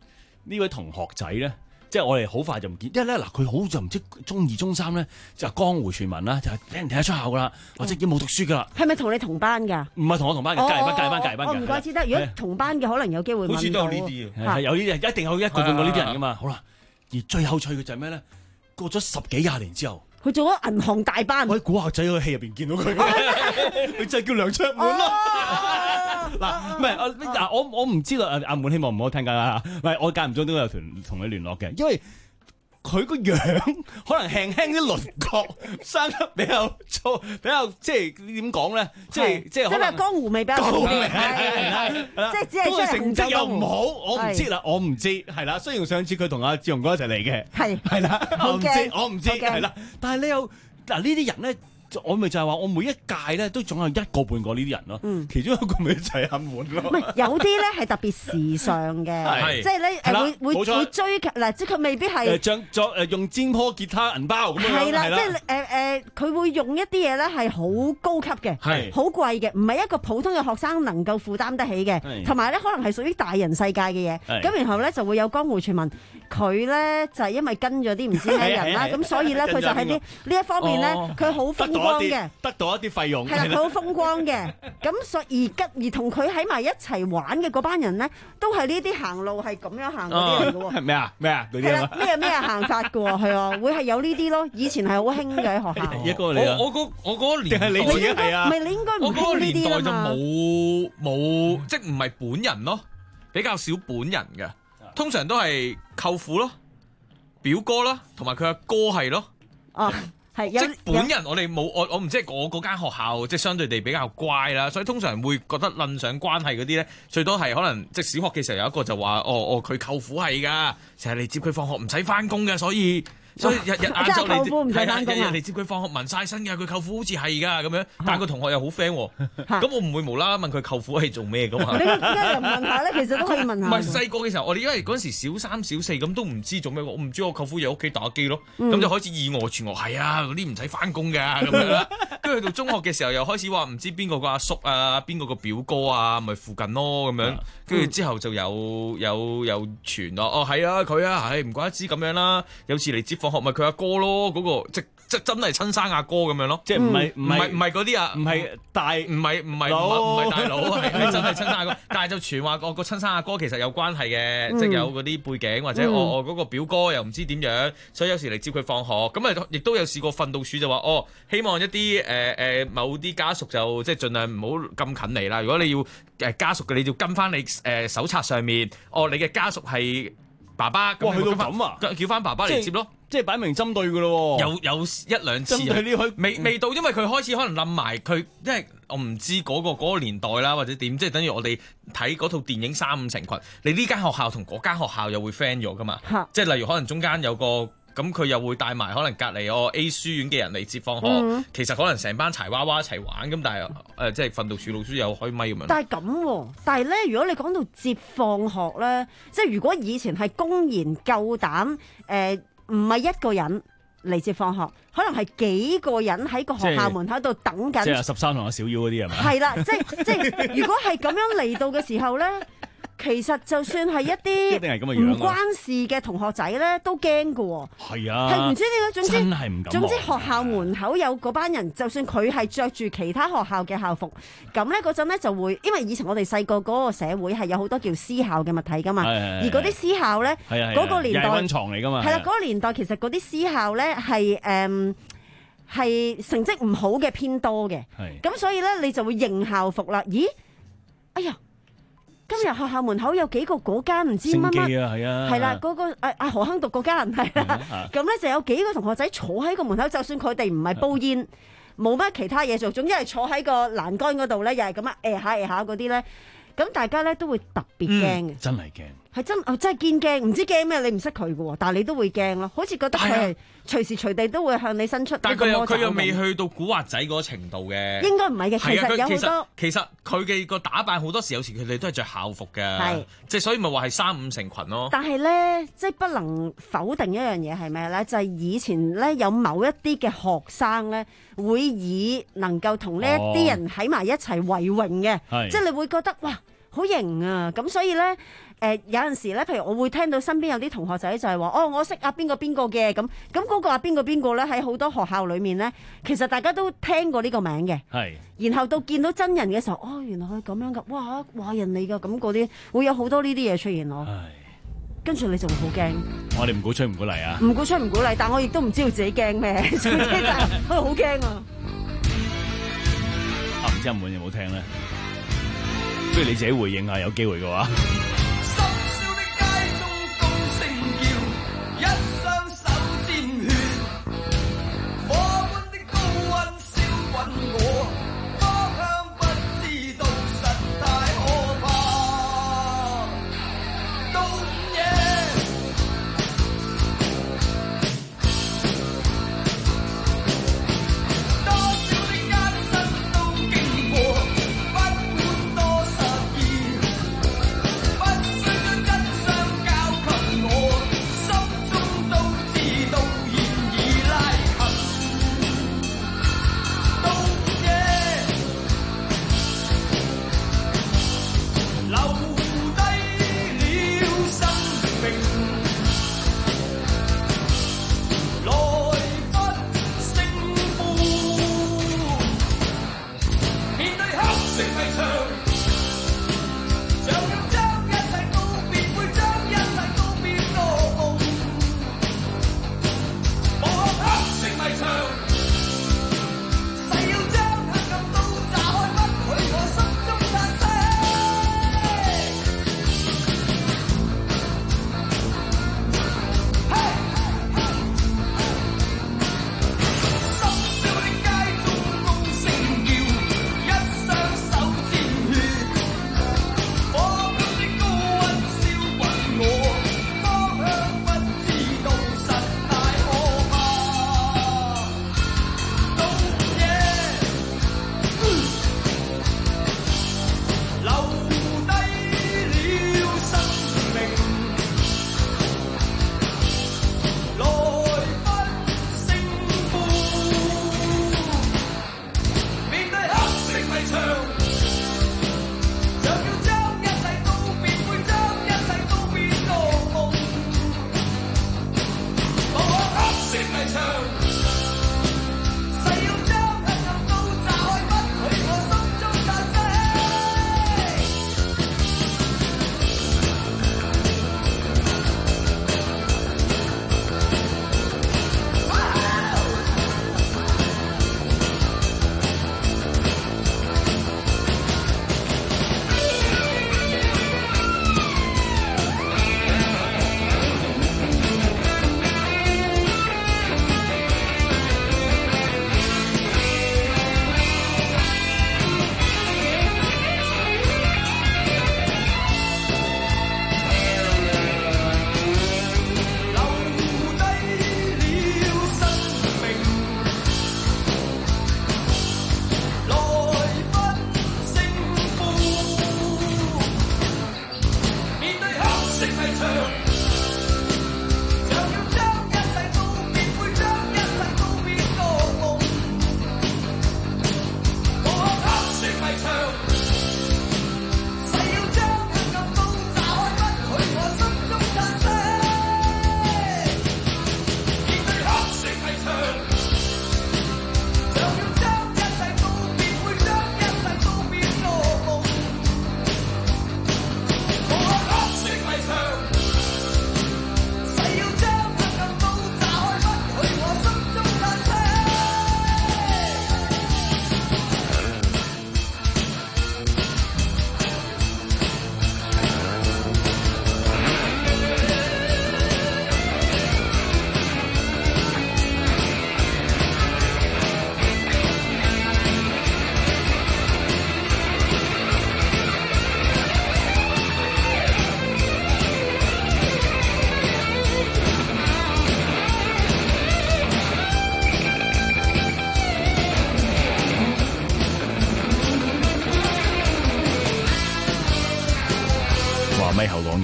呢位同學仔咧，即係我哋好快就唔見，因為咧嗱，佢好就唔知中二中三咧就江湖傳聞啦，就係俾人踢咗出校噶啦，或者已經冇讀書噶啦。 係咪同你同班㗎？ 唔係同我同班嘅，隔離班、隔離班、隔離班嘅。 我唔怪之得，如果同班嘅可能有機會問到。 好似都有呢啲嘅， 係有呢啲，一定有一個半個呢啲人噶嘛。好啦，而最有趣嘅就係咩咧？過咗十幾廿年之後。 佢做咗銀行大班， 我喺古惑仔個戲入邊見到佢，佢就係叫梁卓滿咯。嗱，唔係嗱，我我唔知道阿阿滿希望唔好聽緊啦。唔係，我間唔中都有同同佢聯絡嘅，因為佢個樣可能輕輕啲輪廓生得比較粗，比較即係點講咧？即係即係可能江湖味比較重啲，係啦，即係只係出嚟成績又唔好，我唔知啦，我唔知係啦。雖然上次佢同阿志雄哥一齊嚟嘅， 係係啦，我唔知，我唔知係啦。但係你有嗱呢啲人咧。我咪就係話，我每一屆咧都總有一個半個呢啲人咯，嗯、其中一個咪就係阿滿咯。 唔係有啲咧係特別時尚嘅，即係咧誒會會會追求嗱，即係佢未必係誒作誒用尖坡吉他銀包咁樣。 係啦，即係誒誒，佢會用一啲嘢咧係好高級嘅，係好貴嘅，唔係一個普通嘅學生能夠負擔得起嘅，同埋咧可能係屬於大人世界嘅嘢。咁然後咧就會有江湖傳聞，佢咧就係因為跟咗啲唔知咩人啦，咁所以咧佢就喺啲呢一方面咧，佢好風光嘅， 得到一啲費用。 係啦，佢好風光嘅。咁所以而而同佢喺埋一齊玩嘅嗰班人咧，都係呢啲行路係咁樣行嗰啲嚟嘅喎。 係咩啊？咩啊？嗰啲啊？ 咩咩行法嘅喎？係啊，會係有呢啲咯。以前係好興嘅喺學校。 一個你啊！ 我嗰我嗰年代， 你自己係啊？ 唔係你應該唔興呢啲啦嘛。 我嗰年代就冇冇，即係唔係本人咯，比較少本人嘅，通常都係舅父咯、表哥啦，同埋佢阿哥係咯。 哦。係，即係本人我哋冇，我我唔知係我嗰間學校即係相對地比較乖啦，所以通常會覺得論上關係嗰啲咧，最多係可能即係小學嘅時候有一個就話，哦哦佢舅父係㗎，成日嚟接佢放學唔使翻工嘅，所以。所以日日晏晝嚟，係啊，日日嚟接佢放學紋晒身嘅，佢舅父好似係㗎咁樣，但係個同學又好 friend 喎，咁我唔會無啦啦問佢舅父係做咩㗎嘛？ 你點解又唔問下咧？其實都可以問下。 唔係細個嘅時候，我哋因為嗰陣時小三小四咁都唔知做咩，我唔知我舅父又喺屋企打機咯，咁就開始以訛傳訛，係啊，嗰啲唔使翻工㗎咁樣啦。跟住去到中學嘅時候，又開始話唔知邊個個阿叔啊，邊個個表哥啊，咪附近咯咁樣。跟住之後就有有有傳咯，哦係啊佢啊，唉唔怪得知咁樣啦。有次嚟接放學咪佢阿哥咯，嗰個即即真係親生阿哥咁樣咯， 即係唔係唔係唔係嗰啲啊， 唔係大唔係唔係唔係大佬，係係真係親生阿哥。但係就傳話我個親生阿哥其實有關係嘅，即係有嗰啲背景或者我我嗰個表哥又唔知點樣，所以有時嚟接佢放學。咁啊亦都有試過訓導處就話哦，希望一啲誒誒某啲家屬就即係盡量唔好咁近嚟啦。如果你要誒家屬嘅，你就跟翻你誒手冊上面，哦你嘅家屬係爸爸， 哇去到咁啊， 叫翻爸爸嚟接咯。 即係擺明針對㗎咯喎， 有有一兩次針對呢佢未未到，因為佢開始可能冧埋佢，因為我唔知嗰、嗰個嗰個年代啦，或者點，即係等於我哋睇嗰套電影《三五成群》，你呢間學校同嗰間學校又會 friend 咗㗎嘛？即係例如可能中間有個咁，佢又會帶埋可能隔離我 A 書院嘅人嚟接放學，嗯、其實可能成班柴娃娃一齊玩咁，但係誒、呃、即係訓導處老師有開咪咁樣。 但係咁，但係咧，如果你講到接放學咧，即係如果以前係公然夠膽誒，唔係一個人嚟接放學，可能係幾個人喺個學校門口度等緊。 即係十三同阿小妖嗰啲係咪？ 係啦，即係即係，如果係咁樣嚟到嘅時候咧。其實就算係一啲唔關事嘅同學仔咧，都驚㗎喎。 係啊， 係唔知點解，總之真係唔敢。 總之學校門口有嗰班人，就算佢係着住其他學校嘅校服，咁咧嗰陣咧就會，因為以前我哋細個嗰個社會係有好多叫私校嘅物體㗎嘛。而嗰啲私校咧，嗰個年代溫床嚟㗎嘛。 係啦，嗰個年代其實嗰啲私校咧係誒係成績唔好嘅偏多嘅。係。咁所以咧，你就會認校服啦。咦？哎呀！今日學校門口有幾個嗰間唔知乜乜， 係啊， 係啦，嗰個誒阿何亨讀嗰間係啦，咁咧就有幾個同學仔坐喺個門口，就算佢哋唔係煲煙，冇乜其他嘢做，總之係坐喺個欄杆嗰度咧，又係咁樣誒下誒下嗰啲咧，咁大家咧都會特別驚嘅， 真係驚， 係真哦真係堅驚，唔知驚咩，你唔識佢嘅喎，但係你都會驚咯，好似覺得佢係隨時隨地都會向你伸出。 但係佢又佢又未去到古惑仔嗰個程度嘅， 應該唔係嘅，其實有好多。 其實佢嘅個打扮好多時有時佢哋都係着校服嘅，即係所以咪話係三五成群咯。 但係咧，即係不能否定一樣嘢係咩咧？就係以前咧有某一啲嘅學生咧，會以能夠同呢一啲人喺埋一齊為榮嘅，即係你會覺得哇！ 好型啊！咁所以咧，誒、呃、有陣時咧，譬如我會聽到身邊有啲同學仔就係話，哦，我識阿邊個邊個嘅，咁咁嗰個阿邊個邊個咧，喺好多學校裏面咧，其實大家都聽過呢個名嘅。係。然後到見到真人嘅時候，哦，原來佢咁樣噶，哇，華人嚟噶，咁嗰啲會有好多呢啲嘢出現咯。跟住你就會好驚。 我哋唔鼓吹唔鼓勵啊？ 唔鼓吹唔鼓勵，但我亦都唔知道自己驚咩，總之就係我好驚啊！ 啊，唔知阿滿有冇聽咧？不如你自己回應下，有機會嘅話。 不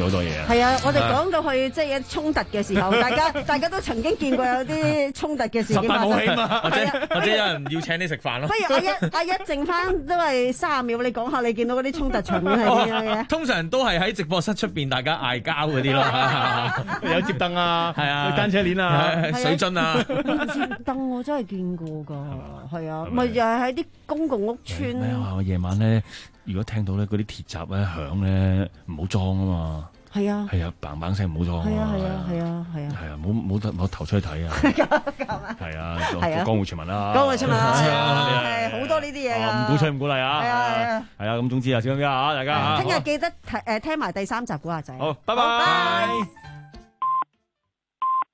咗好多嘢啊。 係啊，我哋講到去即係衝突嘅時候，大家大家都曾經見過有啲衝突嘅事件發生。 十大武器嘛，或者或者有人要請你食飯咯。 不如阿一阿一剩翻都係三十秒，你講下你見到嗰啲衝突場面係點樣嘅？ 通常都係喺直播室出邊，大家嗌交嗰啲咯， 有接凳啊，係啊，單車鏈啊， 水樽啊。 接凳我真係見過㗎，係啊，咪又係喺啲公共屋邨。 咩啊？我夜晚咧，如果聽到咧嗰啲鐵閘咧響咧，唔好裝啊嘛。 係啊， 係啊，嘭嘭聲唔好裝。 係啊，係啊，係啊，係啊， 係啊，冇冇得冇頭出去睇啊。係啊，江湖傳聞啦， 江湖傳聞啊，係好多呢啲嘢㗎。 唔鼓吹唔鼓勵啊。係啊，係啊。係啊，咁總之啊，小心啲啊，大家。 聽日記得睇誒聽埋第三集估下仔。 好，拜拜。